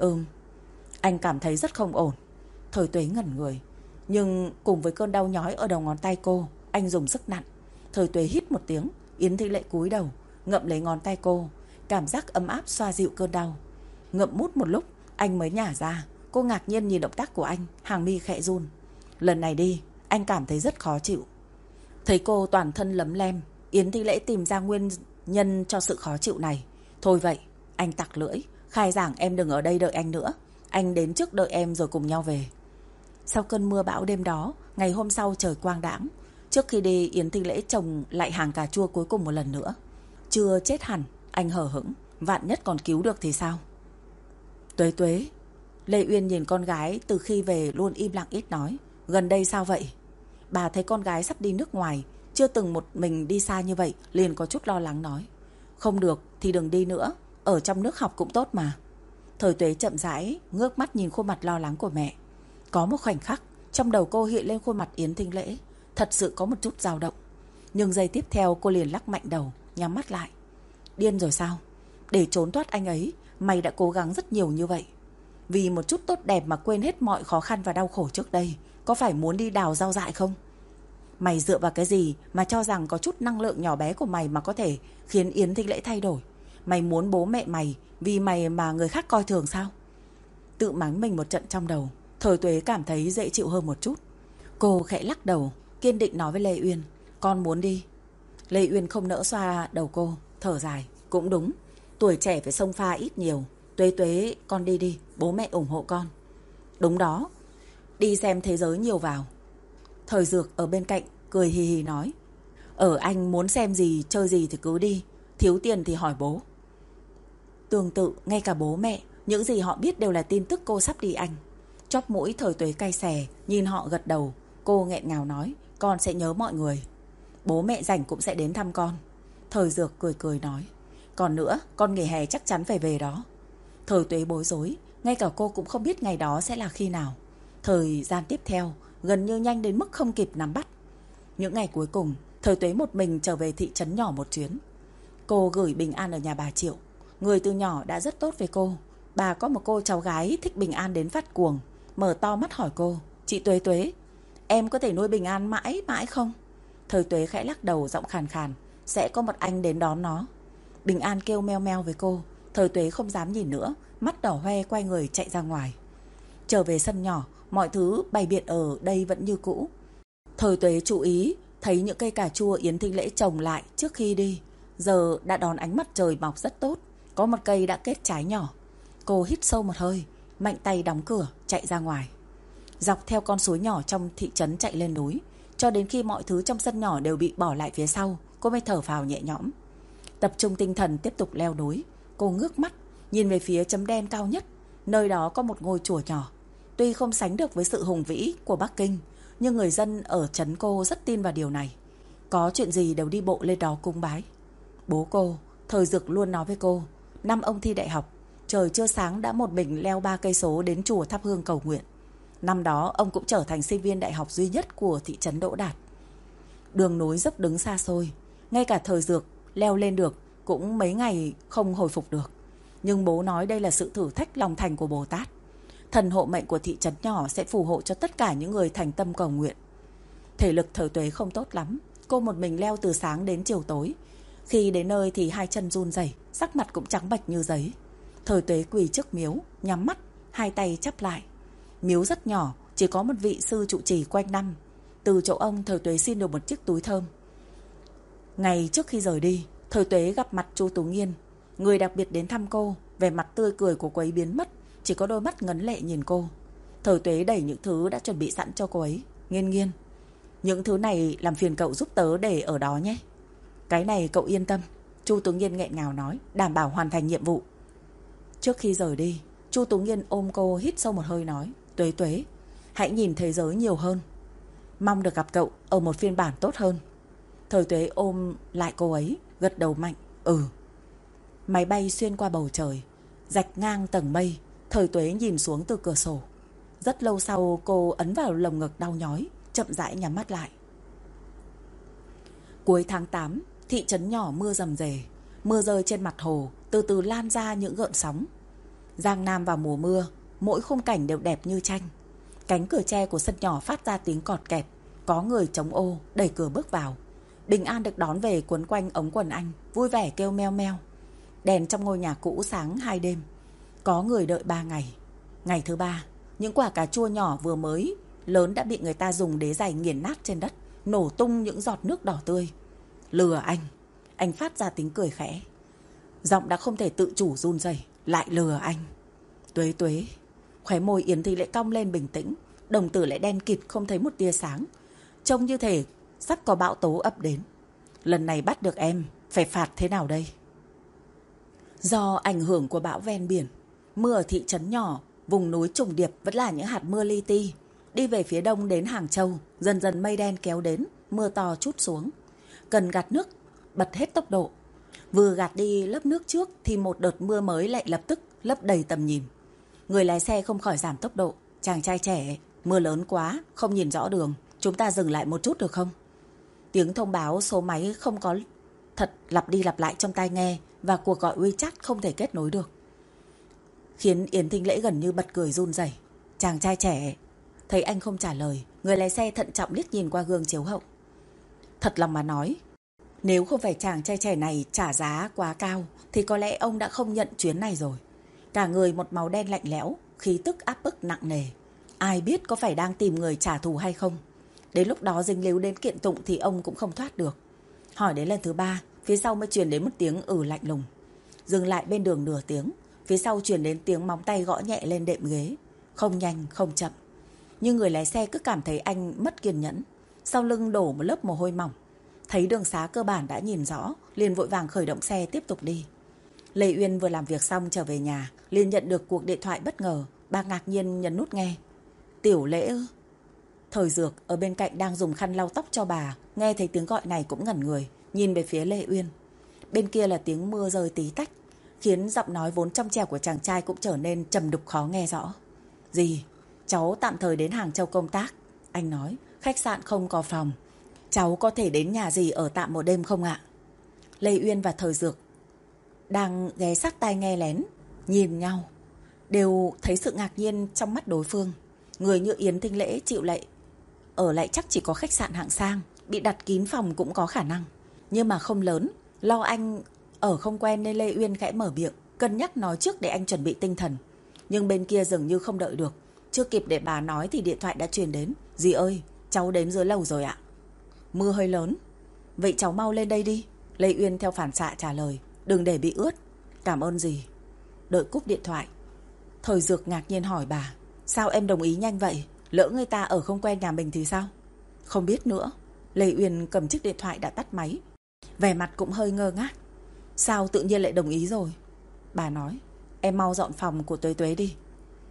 Anh cảm thấy rất không ổn. Thời Tuế ngẩn người. Nhưng cùng với cơn đau nhói ở đầu ngón tay cô, anh dùng sức nặng. Thời Tuế hít một tiếng. Yến Thinh Lễ cúi đầu, ngậm lấy ngón tay cô. Cảm giác ấm áp xoa dịu cơn đau. Ngậm mút một lúc, anh mới nhả ra. Cô ngạc nhiên nhìn động tác của anh, hàng mi khẽ run. Lần này đi, anh cảm thấy rất khó chịu. Thấy cô toàn thân lấm lem, Yến Thinh Lễ tìm ra nguyên nhân cho sự khó chịu này. Thôi vậy, anh tặc lưỡi, khai giảng em đừng ở đây đợi anh nữa. Anh đến trước đợi em rồi cùng nhau về. Sau cơn mưa bão đêm đó, ngày hôm sau trời quang đãng. Trước khi đi, Yến Thinh Lễ trồng lại hàng cà chua cuối cùng một lần nữa. Chưa chết hẳn, anh hờ hững. Vạn nhất còn cứu được thì sao? Tuế Tuế. Lê Uyên nhìn con gái từ khi về luôn im lặng ít nói. Gần đây sao vậy? Bà thấy con gái sắp đi nước ngoài, chưa từng một mình đi xa như vậy, liền có chút lo lắng nói. Không được thì đừng đi nữa, ở trong nước học cũng tốt mà. Thời Tuế chậm rãi ngước mắt nhìn khuôn mặt lo lắng của mẹ. Có một khoảnh khắc trong đầu cô hiện lên khuôn mặt Yến Thinh Lễ, thật sự có một chút dao động. Nhưng giây tiếp theo cô liền lắc mạnh đầu, nhắm mắt lại. Điên rồi sao? Để trốn thoát anh ấy, mày đã cố gắng rất nhiều như vậy. Vì một chút tốt đẹp mà quên hết mọi khó khăn và đau khổ trước đây. Có phải muốn đi đào rau dại không? Mày dựa vào cái gì mà cho rằng có chút năng lượng nhỏ bé của mày mà có thể khiến Yến Thinh Lễ thay đổi? Mày muốn bố mẹ mày vì mày mà người khác coi thường sao? Tự mắng mình một trận trong đầu, Thời Tuế cảm thấy dễ chịu hơn một chút. Cô khẽ lắc đầu, kiên định nói với Lê Uyên. Con muốn đi. Lê Uyên không nỡ xoa đầu cô, thở dài. Cũng đúng, tuổi trẻ phải xông pha ít nhiều. Tuế Tuế, con đi đi, bố mẹ ủng hộ con. Đúng đó, đi xem thế giới nhiều vào. Thời Dược ở bên cạnh cười hì hì nói. Anh muốn xem gì, chơi gì thì cứ đi. Thiếu tiền thì hỏi bố. Tương tự, ngay cả bố mẹ, những gì họ biết đều là tin tức cô sắp đi Anh. Chóp mũi Thời Tuế cay xè, nhìn họ gật đầu. Cô nghẹn ngào nói, con sẽ nhớ mọi người. Bố mẹ rảnh cũng sẽ đến thăm con. Thời Dược cười cười nói, còn nữa, con nghỉ hè chắc chắn phải về đó. Thời Tuế bối rối, ngay cả cô cũng không biết ngày đó sẽ là khi nào. Thời gian tiếp theo gần như nhanh đến mức không kịp nắm bắt. Những ngày cuối cùng, Thời Tuế một mình trở về thị trấn nhỏ một chuyến. Cô gửi Bình An ở nhà bà Triệu. Người từ nhỏ đã rất tốt với cô. Bà có một cô cháu gái thích Bình An đến phát cuồng, mở to mắt hỏi cô, chị Tuế Tuế, em có thể nuôi Bình An mãi mãi không? Thời Tuế khẽ lắc đầu giọng khàn khàn, sẽ có một anh đến đón nó. Bình An kêu meo meo với cô. Thời Tuế không dám nhìn nữa, mắt đỏ hoe quay người chạy ra ngoài. Trở về sân nhỏ, mọi thứ bày biện ở đây vẫn như cũ. Thời Tuế chú ý thấy những cây cà chua Yến Thinh Lễ trồng lại trước khi đi giờ đã đón ánh mặt trời mọc rất tốt. Có một cây đã kết trái nhỏ. Cô hít sâu một hơi, mạnh tay đóng cửa chạy ra ngoài. Dọc theo con suối nhỏ trong thị trấn chạy lên núi, cho đến khi mọi thứ trong sân nhỏ đều bị bỏ lại phía sau, cô mới thở phào nhẹ nhõm. Tập trung tinh thần tiếp tục leo núi. Cô ngước mắt nhìn về phía chấm đen cao nhất. Nơi đó có một ngôi chùa nhỏ. Tuy không sánh được với sự hùng vĩ của Bắc Kinh, nhưng người dân ở trấn cô rất tin vào điều này. Có chuyện gì đều đi bộ lên đó cúng bái. Bố cô, Thời Dược luôn nói với cô, năm ông thi đại học, trời chưa sáng đã một mình leo 3 cây số đến chùa thắp hương cầu nguyện. Năm đó ông cũng trở thành sinh viên đại học duy nhất của thị trấn đỗ đạt. Đường núi dốc đứng xa xôi, ngay cả Thời Dược leo lên được cũng mấy ngày không hồi phục được. Nhưng bố nói đây là sự thử thách lòng thành của Bồ Tát. Thần hộ mệnh của thị trấn nhỏ sẽ phù hộ cho tất cả những người thành tâm cầu nguyện. Thể lực Thời Tuế không tốt lắm. Cô một mình leo từ sáng đến chiều tối. Khi đến nơi thì hai chân run rẩy, sắc mặt cũng trắng bệch như giấy. Thời Tuế quỳ trước miếu, nhắm mắt, hai tay chắp lại. Miếu rất nhỏ, chỉ có một vị sư trụ trì quanh năm. Từ chỗ ông, Thời Tuế xin được một chiếc túi thơm. Ngày trước khi rời đi, Thời Tuế gặp mặt chú Tú Nghiên, người đặc biệt đến thăm cô. Vẻ mặt tươi cười của cô ấy biến mất, chỉ có đôi mắt ngấn lệ nhìn cô. Thời Tuế đẩy những thứ đã chuẩn bị sẵn cho cô ấy. Nghiên Nghiên, những thứ này làm phiền cậu giúp tớ để ở đó nhé. Cái này cậu yên tâm, Chu Tú Nghiên nghẹn ngào nói, đảm bảo hoàn thành nhiệm vụ. Trước khi rời đi, Chu Tú Nghiên ôm cô hít sâu một hơi nói, Tuế Tuế, hãy nhìn thế giới nhiều hơn. Mong được gặp cậu ở một phiên bản tốt hơn. Thời Tuế ôm lại cô ấy, gật đầu mạnh, Máy bay xuyên qua bầu trời, rạch ngang tầng mây. Thời Tuế nhìn xuống từ cửa sổ. Rất lâu sau cô ấn vào lồng ngực đau nhói, chậm rãi nhắm mắt lại. Cuối tháng 8, thị trấn nhỏ mưa rầm rề. Mưa rơi trên mặt hồ, từ từ lan ra những gợn sóng. Giang Nam vào mùa mưa, mỗi khung cảnh đều đẹp như tranh. Cánh cửa tre của sân nhỏ phát ra tiếng cọt kẹt. Có người chống ô, đẩy cửa bước vào. Bình An được đón về quấn quanh ống quần anh, vui vẻ kêu meo meo. Đèn trong ngôi nhà cũ sáng 2 đêm. Có người đợi 3 ngày. Ngày thứ 3, những quả cà chua nhỏ vừa mới lớn đã bị người ta dùng đế giày nghiền nát trên đất, nổ tung những giọt nước đỏ tươi. Lừa anh phát ra tiếng cười khẽ. Giọng đã không thể tự chủ run rẩy, lại lừa anh. Tuế Tuế, khóe môi Yến Thị lại cong lên bình tĩnh, đồng tử lại đen kịt không thấy một tia sáng. Trông như thể sắp có bão tố ập đến. Lần này bắt được em, phải phạt thế nào đây? Do ảnh hưởng của bão ven biển, mưa ở thị trấn nhỏ, vùng núi trùng điệp vẫn là những hạt mưa li ti. Đi về phía đông đến Hàng Châu, dần dần mây đen kéo đến, mưa to trút xuống. Cần gạt nước, bật hết tốc độ. Vừa gạt đi lớp nước trước thì một đợt mưa mới lại lập tức lấp đầy tầm nhìn. Người lái xe không khỏi giảm tốc độ. Chàng trai trẻ, mưa lớn quá, không nhìn rõ đường, chúng ta dừng lại một chút được không? Tiếng thông báo số máy không có thật lặp đi lặp lại trong tai nghe, và cuộc gọi WeChat không thể kết nối được, khiến Yến Thinh Lễ gần như bật cười run rẩy. Chàng trai trẻ thấy anh không trả lời, người lái xe thận trọng liếc nhìn qua gương chiếu hậu. Thật lòng mà nói, nếu không phải chàng trai trẻ này trả giá quá cao thì có lẽ ông đã không nhận chuyến này rồi. Cả người một màu đen lạnh lẽo, khí tức áp bức nặng nề. Ai biết có phải đang tìm người trả thù hay không? Đến lúc đó dính líu đến kiện tụng thì ông cũng không thoát được. Hỏi đến lần thứ 3, phía sau mới truyền đến một tiếng lạnh lùng. Dừng lại bên đường nửa tiếng, phía sau truyền đến tiếng móng tay gõ nhẹ lên đệm ghế. Không nhanh, không chậm. Nhưng người lái xe cứ cảm thấy anh mất kiên nhẫn. sau lưng đổ một lớp mồ hôi mỏng. Thấy đường xá cơ bản đã nhìn rõ, liền vội vàng khởi động xe tiếp tục đi. Lê Uyên vừa làm việc xong trở về nhà, liền nhận được cuộc điện thoại bất ngờ. Bà ngạc nhiên nhấn nút nghe. Tiểu Lễ ư? Thời Dược ở bên cạnh đang dùng khăn lau tóc cho bà, nghe thấy tiếng gọi này cũng ngẩn người, nhìn về phía Lê Uyên. Bên kia là tiếng mưa rơi tí tách, khiến giọng nói vốn trong trẻo của chàng trai cũng trở nên trầm đục khó nghe rõ. Gì? Cháu tạm thời đến Hàng Châu công tác. Anh nói, khách sạn không có phòng. Cháu có thể đến nhà gì ở tạm một đêm không ạ? Lê Uyên và Thời Dược đang ghé sát tai nghe lén, nhìn nhau, đều thấy sự ngạc nhiên trong mắt đối phương. Người như Yến Thinh Lễ chịu lệ ở lại chắc chỉ có khách sạn hạng sang, bị đặt kín phòng cũng có khả năng, nhưng mà không lớn. Lo anh ở không quen nên Lê Uyên khẽ mở miệng, cân nhắc nói trước để anh chuẩn bị tinh thần. Nhưng bên kia dường như không đợi được, chưa kịp để bà nói thì điện thoại đã truyền đến. Dì ơi, cháu đến dưới lầu rồi ạ. Mưa hơi lớn. Vậy cháu mau lên đây đi. Lê Uyên theo phản xạ trả lời. Đừng để bị ướt. Cảm ơn dì. Đợi cúp điện thoại, Thời Dược ngạc nhiên hỏi bà. Sao em đồng ý nhanh vậy? Lỡ người ta ở không quen nhà mình thì sao? Không biết nữa. Lê Uyên cầm chiếc điện thoại đã tắt máy, vẻ mặt cũng hơi ngơ ngác. Sao tự nhiên lại đồng ý rồi? Bà nói, em mau dọn phòng của Tuế Tuế đi.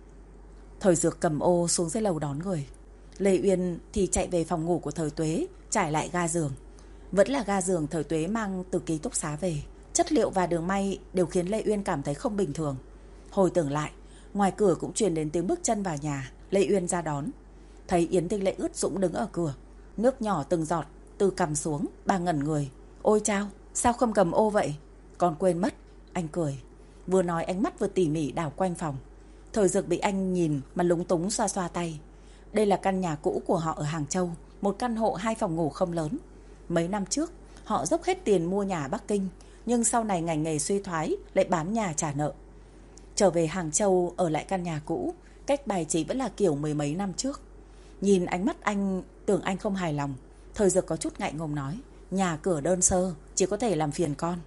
Thời Dược cầm ô xuống dưới lầu đón người. Lê Uyên thì chạy về phòng ngủ của Thời Tuế, trải lại ga giường. Vẫn là ga giường Thời Tuế mang từ ký túc xá về. Chất liệu và đường may đều khiến Lê Uyên cảm thấy không bình thường. Hồi tưởng lại, ngoài cửa cũng truyền đến tiếng bước chân vào nhà. Lê Uyên ra đón, thấy Yến Thinh Lễ ướt sũng đứng ở cửa, nước nhỏ từng giọt từ cằm xuống. Bà ngẩn người. Ôi chao, sao không cầm ô vậy? Con quên mất. Anh cười, vừa nói ánh mắt vừa tỉ mỉ đảo quanh phòng. Thời Dược bị anh nhìn mà lúng túng xoa xoa tay. Đây là căn nhà cũ của họ ở Hàng Châu, một căn hộ 2 phòng ngủ không lớn. Mấy năm trước họ dốc hết tiền mua nhà ở Bắc Kinh, nhưng sau này ngành nghề suy thoái, lại bán nhà trả nợ. Trở về Hàng Châu ở lại căn nhà cũ, cách bài trí vẫn là kiểu mười mấy năm trước. Nhìn ánh mắt anh, tưởng anh không hài lòng. Thời Dược có chút ngại ngùng nói, nhà cửa đơn sơ, chỉ có thể làm phiền con.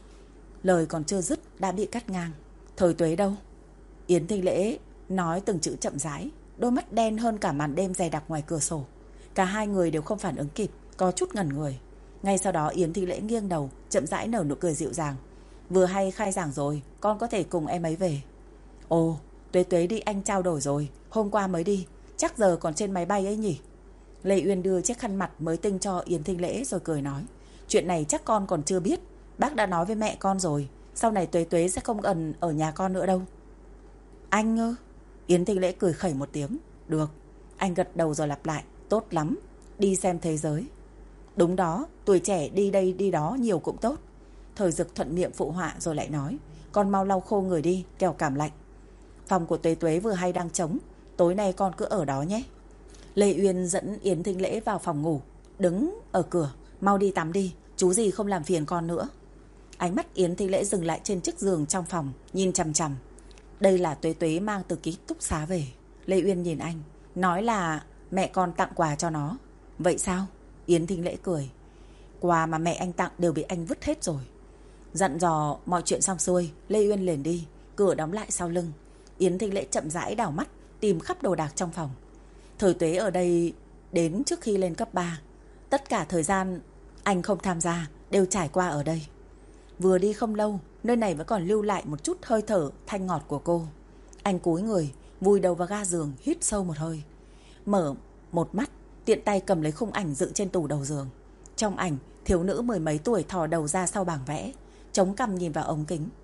Lời còn chưa dứt đã bị cắt ngang. Thời Tuế đâu? Yến Thinh Lễ nói từng chữ chậm rãi, đôi mắt đen hơn cả màn đêm dày đặc ngoài cửa sổ. Cả hai người đều không phản ứng kịp, có chút ngẩn người. Ngay sau đó Yến Thinh Lễ nghiêng đầu, chậm rãi nở nụ cười dịu dàng. Vừa hay khai giảng rồi, con có thể cùng em ấy về. Ồ, Tuế Tuế đi anh trao đổi rồi, hôm qua mới đi, chắc giờ còn trên máy bay ấy nhỉ? Lê Uyên đưa chiếc khăn mặt mới tinh cho Yến Thinh Lễ rồi cười nói, chuyện này chắc con còn chưa biết, bác đã nói với mẹ con rồi, sau này Tuế Tuế sẽ không cần ở nhà con nữa đâu. Anh ư? Yến Thinh Lễ cười khẩy một tiếng. Được. Anh gật đầu rồi lặp lại, tốt lắm, đi xem thế giới. Đúng đó, tuổi trẻ đi đây đi đó nhiều cũng tốt. Thời Dực thuận miệng phụ họa rồi lại nói, con mau lau khô người đi, kẻo cảm lạnh. Phòng của Tuế Tuế vừa hay đang trống, tối nay con cứ ở đó nhé. Lê Uyên dẫn Yến Thinh Lễ vào phòng ngủ, đứng ở cửa, mau đi tắm đi, chú gì không làm phiền con nữa. Ánh mắt Yến Thinh Lễ dừng lại trên chiếc giường trong phòng, nhìn chằm chằm. Đây là Tuế Tuế mang từ ký túc xá về. Lê Uyên nhìn anh, nói là mẹ con tặng quà cho nó. Vậy sao? Yến Thinh Lễ cười. Quà mà mẹ anh tặng đều bị anh vứt hết rồi. Dặn dò mọi chuyện xong xuôi, Lê Uyên liền đi, cửa đóng lại sau lưng. Yến Thinh Lễ chậm rãi đảo mắt, tìm khắp đồ đạc trong phòng. Thời Tuế ở đây đến trước khi lên cấp 3. Tất cả thời gian anh không tham gia đều trải qua ở đây. Vừa đi không lâu, nơi này vẫn còn lưu lại một chút hơi thở thanh ngọt của cô. Anh cúi người, vùi đầu vào ga giường, hít sâu một hơi. Mở một mắt, tiện tay cầm lấy khung ảnh dựng trên tủ đầu giường. Trong ảnh, thiếu nữ mười mấy tuổi thò đầu ra sau bảng vẽ, chống cằm nhìn vào ống kính.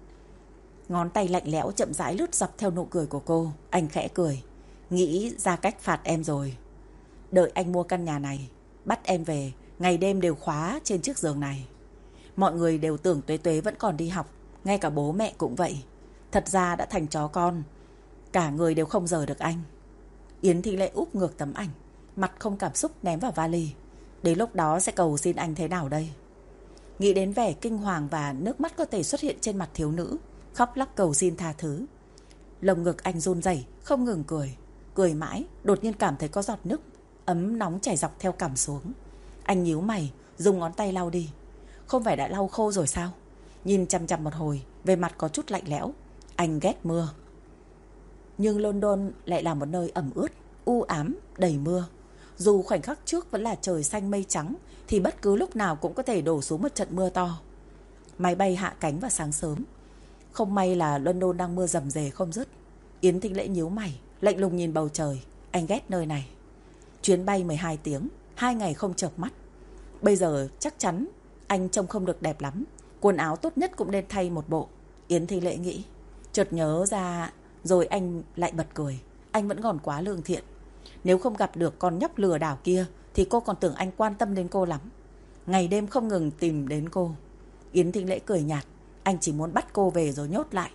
Ngón tay lạnh lẽo chậm rãi lướt dọc theo nụ cười của cô. Anh khẽ cười. Nghĩ ra cách phạt em rồi. Đợi anh mua căn nhà này, bắt em về, ngày đêm đều khóa trên chiếc giường này. Mọi người đều tưởng Tuế Tuế vẫn còn đi học, ngay cả bố mẹ cũng vậy. Thật ra đã thành chó con, cả người đều không rời được anh. Yến Thinh Lễ úp ngược tấm ảnh, mặt không cảm xúc ném vào vali. Đến lúc đó sẽ cầu xin anh thế nào đây? Nghĩ đến vẻ kinh hoàng và nước mắt có thể xuất hiện trên mặt thiếu nữ, khóc lóc cầu xin tha thứ. Lồng ngực anh run rẩy, không ngừng cười. Cười mãi, đột nhiên cảm thấy có giọt nước ấm nóng chảy dọc theo cằm xuống. Anh nhíu mày, dùng ngón tay lau đi. Không phải đã lau khô rồi sao? Nhìn chằm chằm một hồi, về mặt có chút lạnh lẽo. Anh ghét mưa, nhưng London lại là một nơi ẩm ướt, u ám, đầy mưa. Dù khoảnh khắc trước vẫn là trời xanh mây trắng thì bất cứ lúc nào cũng có thể đổ xuống một trận mưa to. Máy bay hạ cánh vào sáng sớm. Không may là London đang mưa rầm rề không dứt. Yến Thính Lễ nhíu mày, lạnh lùng nhìn bầu trời. Anh ghét nơi này. Chuyến bay 12 tiếng, 2 ngày không chợp mắt. Bây giờ chắc chắn anh trông không được đẹp lắm. Quần áo tốt nhất cũng nên thay một bộ. Yến Thính Lễ nghĩ. Chợt nhớ ra rồi anh lại bật cười. Anh vẫn còn quá lương thiện. Nếu không gặp được con nhóc lừa đảo kia thì cô còn tưởng anh quan tâm đến cô lắm. Ngày đêm không ngừng tìm đến cô. Yến Thính Lễ cười nhạt. Anh chỉ muốn bắt cô về rồi nhốt lại.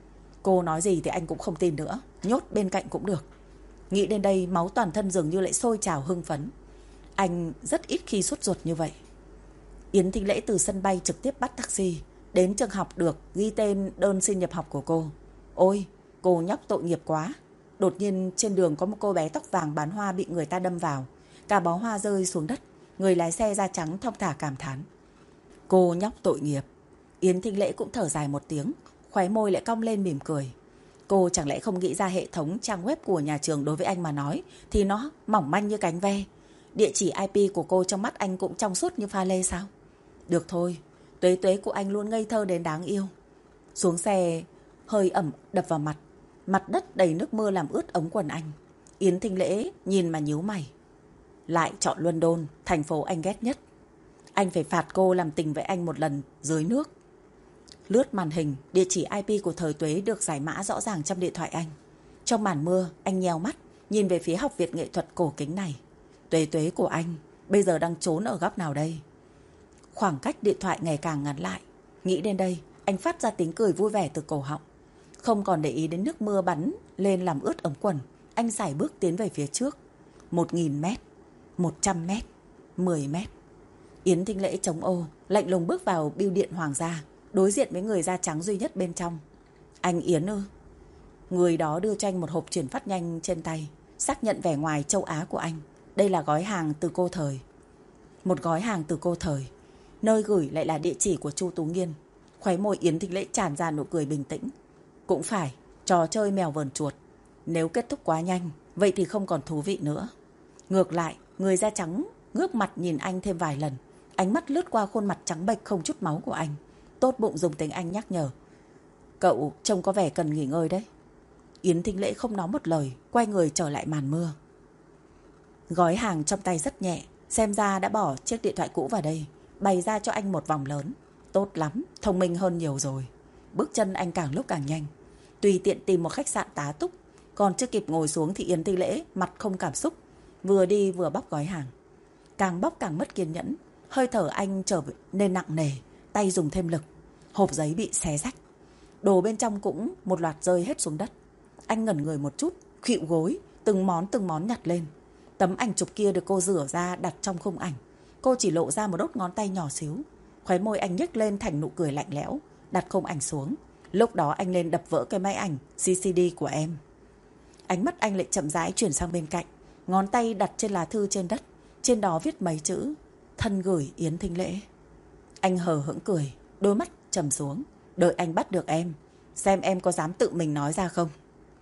Cô nói gì thì anh cũng không tin nữa. Nhốt bên cạnh cũng được. Nghĩ đến đây máu toàn thân dường như lại sôi trào hưng phấn. Anh rất ít khi sốt ruột như vậy. Yến Thính Lễ từ sân bay trực tiếp bắt taxi đến trường học được ghi tên đơn xin nhập học của cô. Ôi, cô nhóc tội nghiệp quá. Đột nhiên trên đường có một cô bé tóc vàng bán hoa bị người ta đâm vào. Cả bó hoa rơi xuống đất. Người lái xe da trắng thong thả cảm thán. Cô nhóc tội nghiệp. Yến Thính Lễ cũng thở dài một tiếng, khóe môi lại cong lên mỉm cười. Cô chẳng lẽ không nghĩ ra hệ thống trang web của nhà trường đối với anh mà nói thì nó mỏng manh như cánh ve. Địa chỉ IP của cô trong mắt anh cũng trong suốt như pha lê sao? Được thôi, tuế tuế của anh luôn ngây thơ đến đáng yêu. Xuống xe, hơi ẩm đập vào mặt. Mặt đất đầy nước mưa làm ướt ống quần anh. Yến Thính Lễ nhìn mà nhíu mày. Lại chọn London, thành phố anh ghét nhất. Anh phải phạt cô làm tình với anh một lần dưới nước. Lướt màn hình, địa chỉ IP của Thời Tuế được giải mã rõ ràng trong điện thoại anh. Trong màn mưa, anh nheo mắt, nhìn về phía học viện nghệ thuật cổ kính này. Tuế Tuế của anh, bây giờ đang trốn ở góc nào đây? Khoảng cách điện thoại ngày càng ngắn lại. Nghĩ đến đây, anh phát ra tiếng cười vui vẻ từ cổ họng. Không còn để ý đến nước mưa bắn lên làm ướt ống quần, anh sải bước tiến về phía trước. 1.000 mét, 100 mét, 10 mét. Yến Thính Lễ chống ô, lạnh lùng bước vào bưu điện Hoàng gia, đối diện với người da trắng duy nhất bên trong. Anh Yến ư? Người đó đưa cho anh một hộp chuyển phát nhanh trên tay, xác nhận vẻ ngoài châu Á của anh. Đây là gói hàng từ cô Thời. Một gói hàng từ cô Thời. Nơi gửi lại là địa chỉ của Chu Tú Nghiên. Khóe môi Yến Thính Lễ tràn ra nụ cười bình tĩnh. Cũng phải, trò chơi mèo vờn chuột. Nếu kết thúc quá nhanh, vậy thì không còn thú vị nữa. Ngược lại, người da trắng ngước mặt nhìn anh thêm vài lần. Ánh mắt lướt qua khuôn mặt trắng bệch không chút máu của anh. Tốt bụng dùng tiếng Anh nhắc nhở. Cậu trông có vẻ cần nghỉ ngơi đấy. Yến Thính Lễ không nói một lời, quay người trở lại màn mưa. Gói hàng trong tay rất nhẹ, xem ra đã bỏ chiếc điện thoại cũ vào đây, bày ra cho anh một vòng lớn. Tốt lắm, thông minh hơn nhiều rồi. Bước chân anh càng lúc càng nhanh, tùy tiện tìm một khách sạn tá túc. Còn chưa kịp ngồi xuống thì Yến Thính Lễ mặt không cảm xúc, vừa đi vừa bóc gói hàng. Càng bóc càng mất kiên nhẫn, hơi thở anh trở nên nặng nề, tay dùng thêm lực. Hộp giấy bị xé rách, đồ bên trong cũng một loạt rơi hết xuống đất. Anh ngẩn người một chút, khuỵu gối, từng món nhặt lên. Tấm ảnh chụp kia được cô rửa ra đặt trong khung ảnh. Cô chỉ lộ ra một đốt ngón tay nhỏ xíu. Khóe môi anh nhếch lên thành nụ cười lạnh lẽo, đặt khung ảnh xuống. Lúc đó anh lên đập vỡ cái máy ảnh CCD của em. Ánh mắt anh lại chậm rãi chuyển sang bên cạnh, ngón tay đặt trên lá thư trên đất. Trên đó viết mấy chữ: thân gửi Yến Thính Lễ. Anh hờ hững cười, đôi mắt trầm xuống. Đợi anh bắt được em, xem em có dám tự mình nói ra không.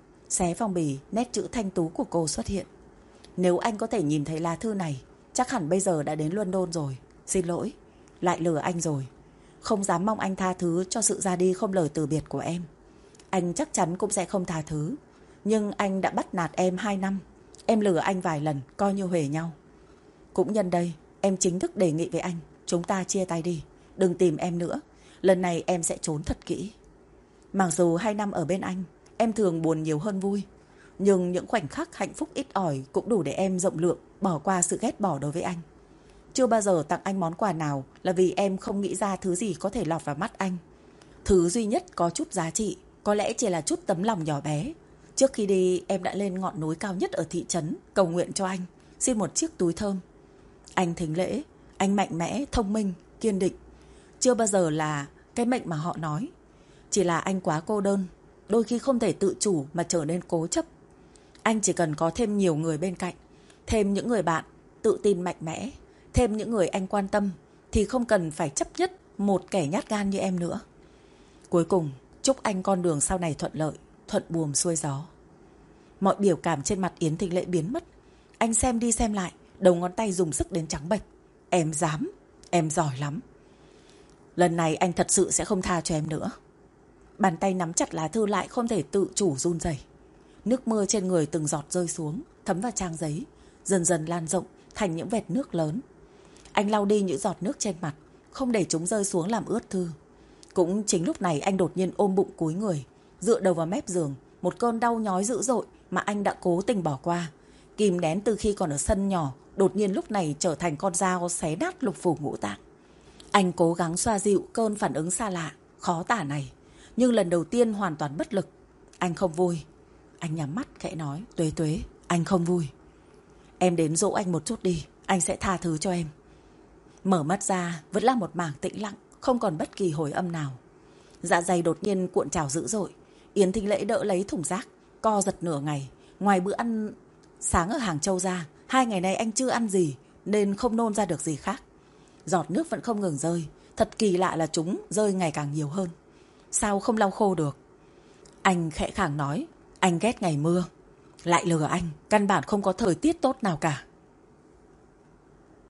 Xé phong bì, nét chữ thanh tú của cô xuất hiện. Nếu anh có thể nhìn thấy lá thư này, chắc hẳn bây giờ đã đến London rồi. Xin lỗi, lại lừa anh rồi. Không dám mong anh tha thứ cho sự ra đi không lời từ biệt của em. Anh chắc chắn cũng sẽ không tha thứ. Nhưng anh đã bắt nạt em 2 năm. Em lừa anh vài lần, coi như huề nhau. Cũng nhân đây, em chính thức đề nghị với anh, chúng ta chia tay đi. Đừng tìm em nữa. Lần này em sẽ trốn thật kỹ. Mặc dù 2 năm ở bên anh, em thường buồn nhiều hơn vui. Nhưng những khoảnh khắc hạnh phúc ít ỏi cũng đủ để em rộng lượng bỏ qua sự ghét bỏ đối với anh. Chưa bao giờ tặng anh món quà nào là vì em không nghĩ ra thứ gì có thể lọt vào mắt anh. Thứ duy nhất có chút giá trị có lẽ chỉ là chút tấm lòng nhỏ bé. Trước khi đi, em đã lên ngọn núi cao nhất ở thị trấn cầu nguyện cho anh, xin một chiếc túi thơm. Anh Thính Lễ, anh mạnh mẽ, thông minh, kiên định. Chưa bao giờ là cái mệnh mà họ nói. Chỉ là anh quá cô đơn, đôi khi không thể tự chủ mà trở nên cố chấp. Anh chỉ cần có thêm nhiều người bên cạnh, thêm những người bạn tự tin mạnh mẽ, thêm những người anh quan tâm, thì không cần phải chấp nhất một kẻ nhát gan như em nữa. Cuối cùng, chúc anh con đường sau này thuận lợi, thuận buồm xuôi gió. Mọi biểu cảm trên mặt Yến Thính Lễ biến mất. Anh xem đi xem lại, đầu ngón tay dùng sức đến trắng bệch. Em dám, em giỏi lắm. Lần này anh thật sự sẽ không tha cho em nữa. Bàn tay nắm chặt lá thư lại không thể tự chủ run rẩy. Nước mưa trên người từng giọt rơi xuống, thấm vào trang giấy, dần dần lan rộng thành những vệt nước lớn. Anh lau đi những giọt nước trên mặt, không để chúng rơi xuống làm ướt thư. Cũng chính lúc này anh đột nhiên ôm bụng cúi người, dựa đầu vào mép giường, một cơn đau nhói dữ dội mà anh đã cố tình bỏ qua, kìm nén từ khi còn ở sân nhỏ, đột nhiên lúc này trở thành con dao xé nát lục phủ ngũ tạng. Anh cố gắng xoa dịu cơn phản ứng xa lạ, khó tả này, nhưng lần đầu tiên hoàn toàn bất lực. Anh không vui. Anh nhắm mắt khẽ nói, Tuế Tuế, anh không vui. Em đến dỗ anh một chút đi, anh sẽ tha thứ cho em. Mở mắt ra, vẫn là một mảng tĩnh lặng, không còn bất kỳ hồi âm nào. Dạ dày đột nhiên cuộn trào dữ dội. Yến Thính Lễ đỡ lấy thùng rác, co giật nửa ngày. Ngoài bữa ăn sáng ở Hàng Châu ra, 2 ngày nay anh chưa ăn gì, nên không nôn ra được gì khác. Giọt nước vẫn không ngừng rơi. Thật kỳ lạ là chúng rơi ngày càng nhiều hơn. Sao không lau khô được? Anh khẽ khàng nói, anh ghét ngày mưa. Lại lừa anh, căn bản không có thời tiết tốt nào cả.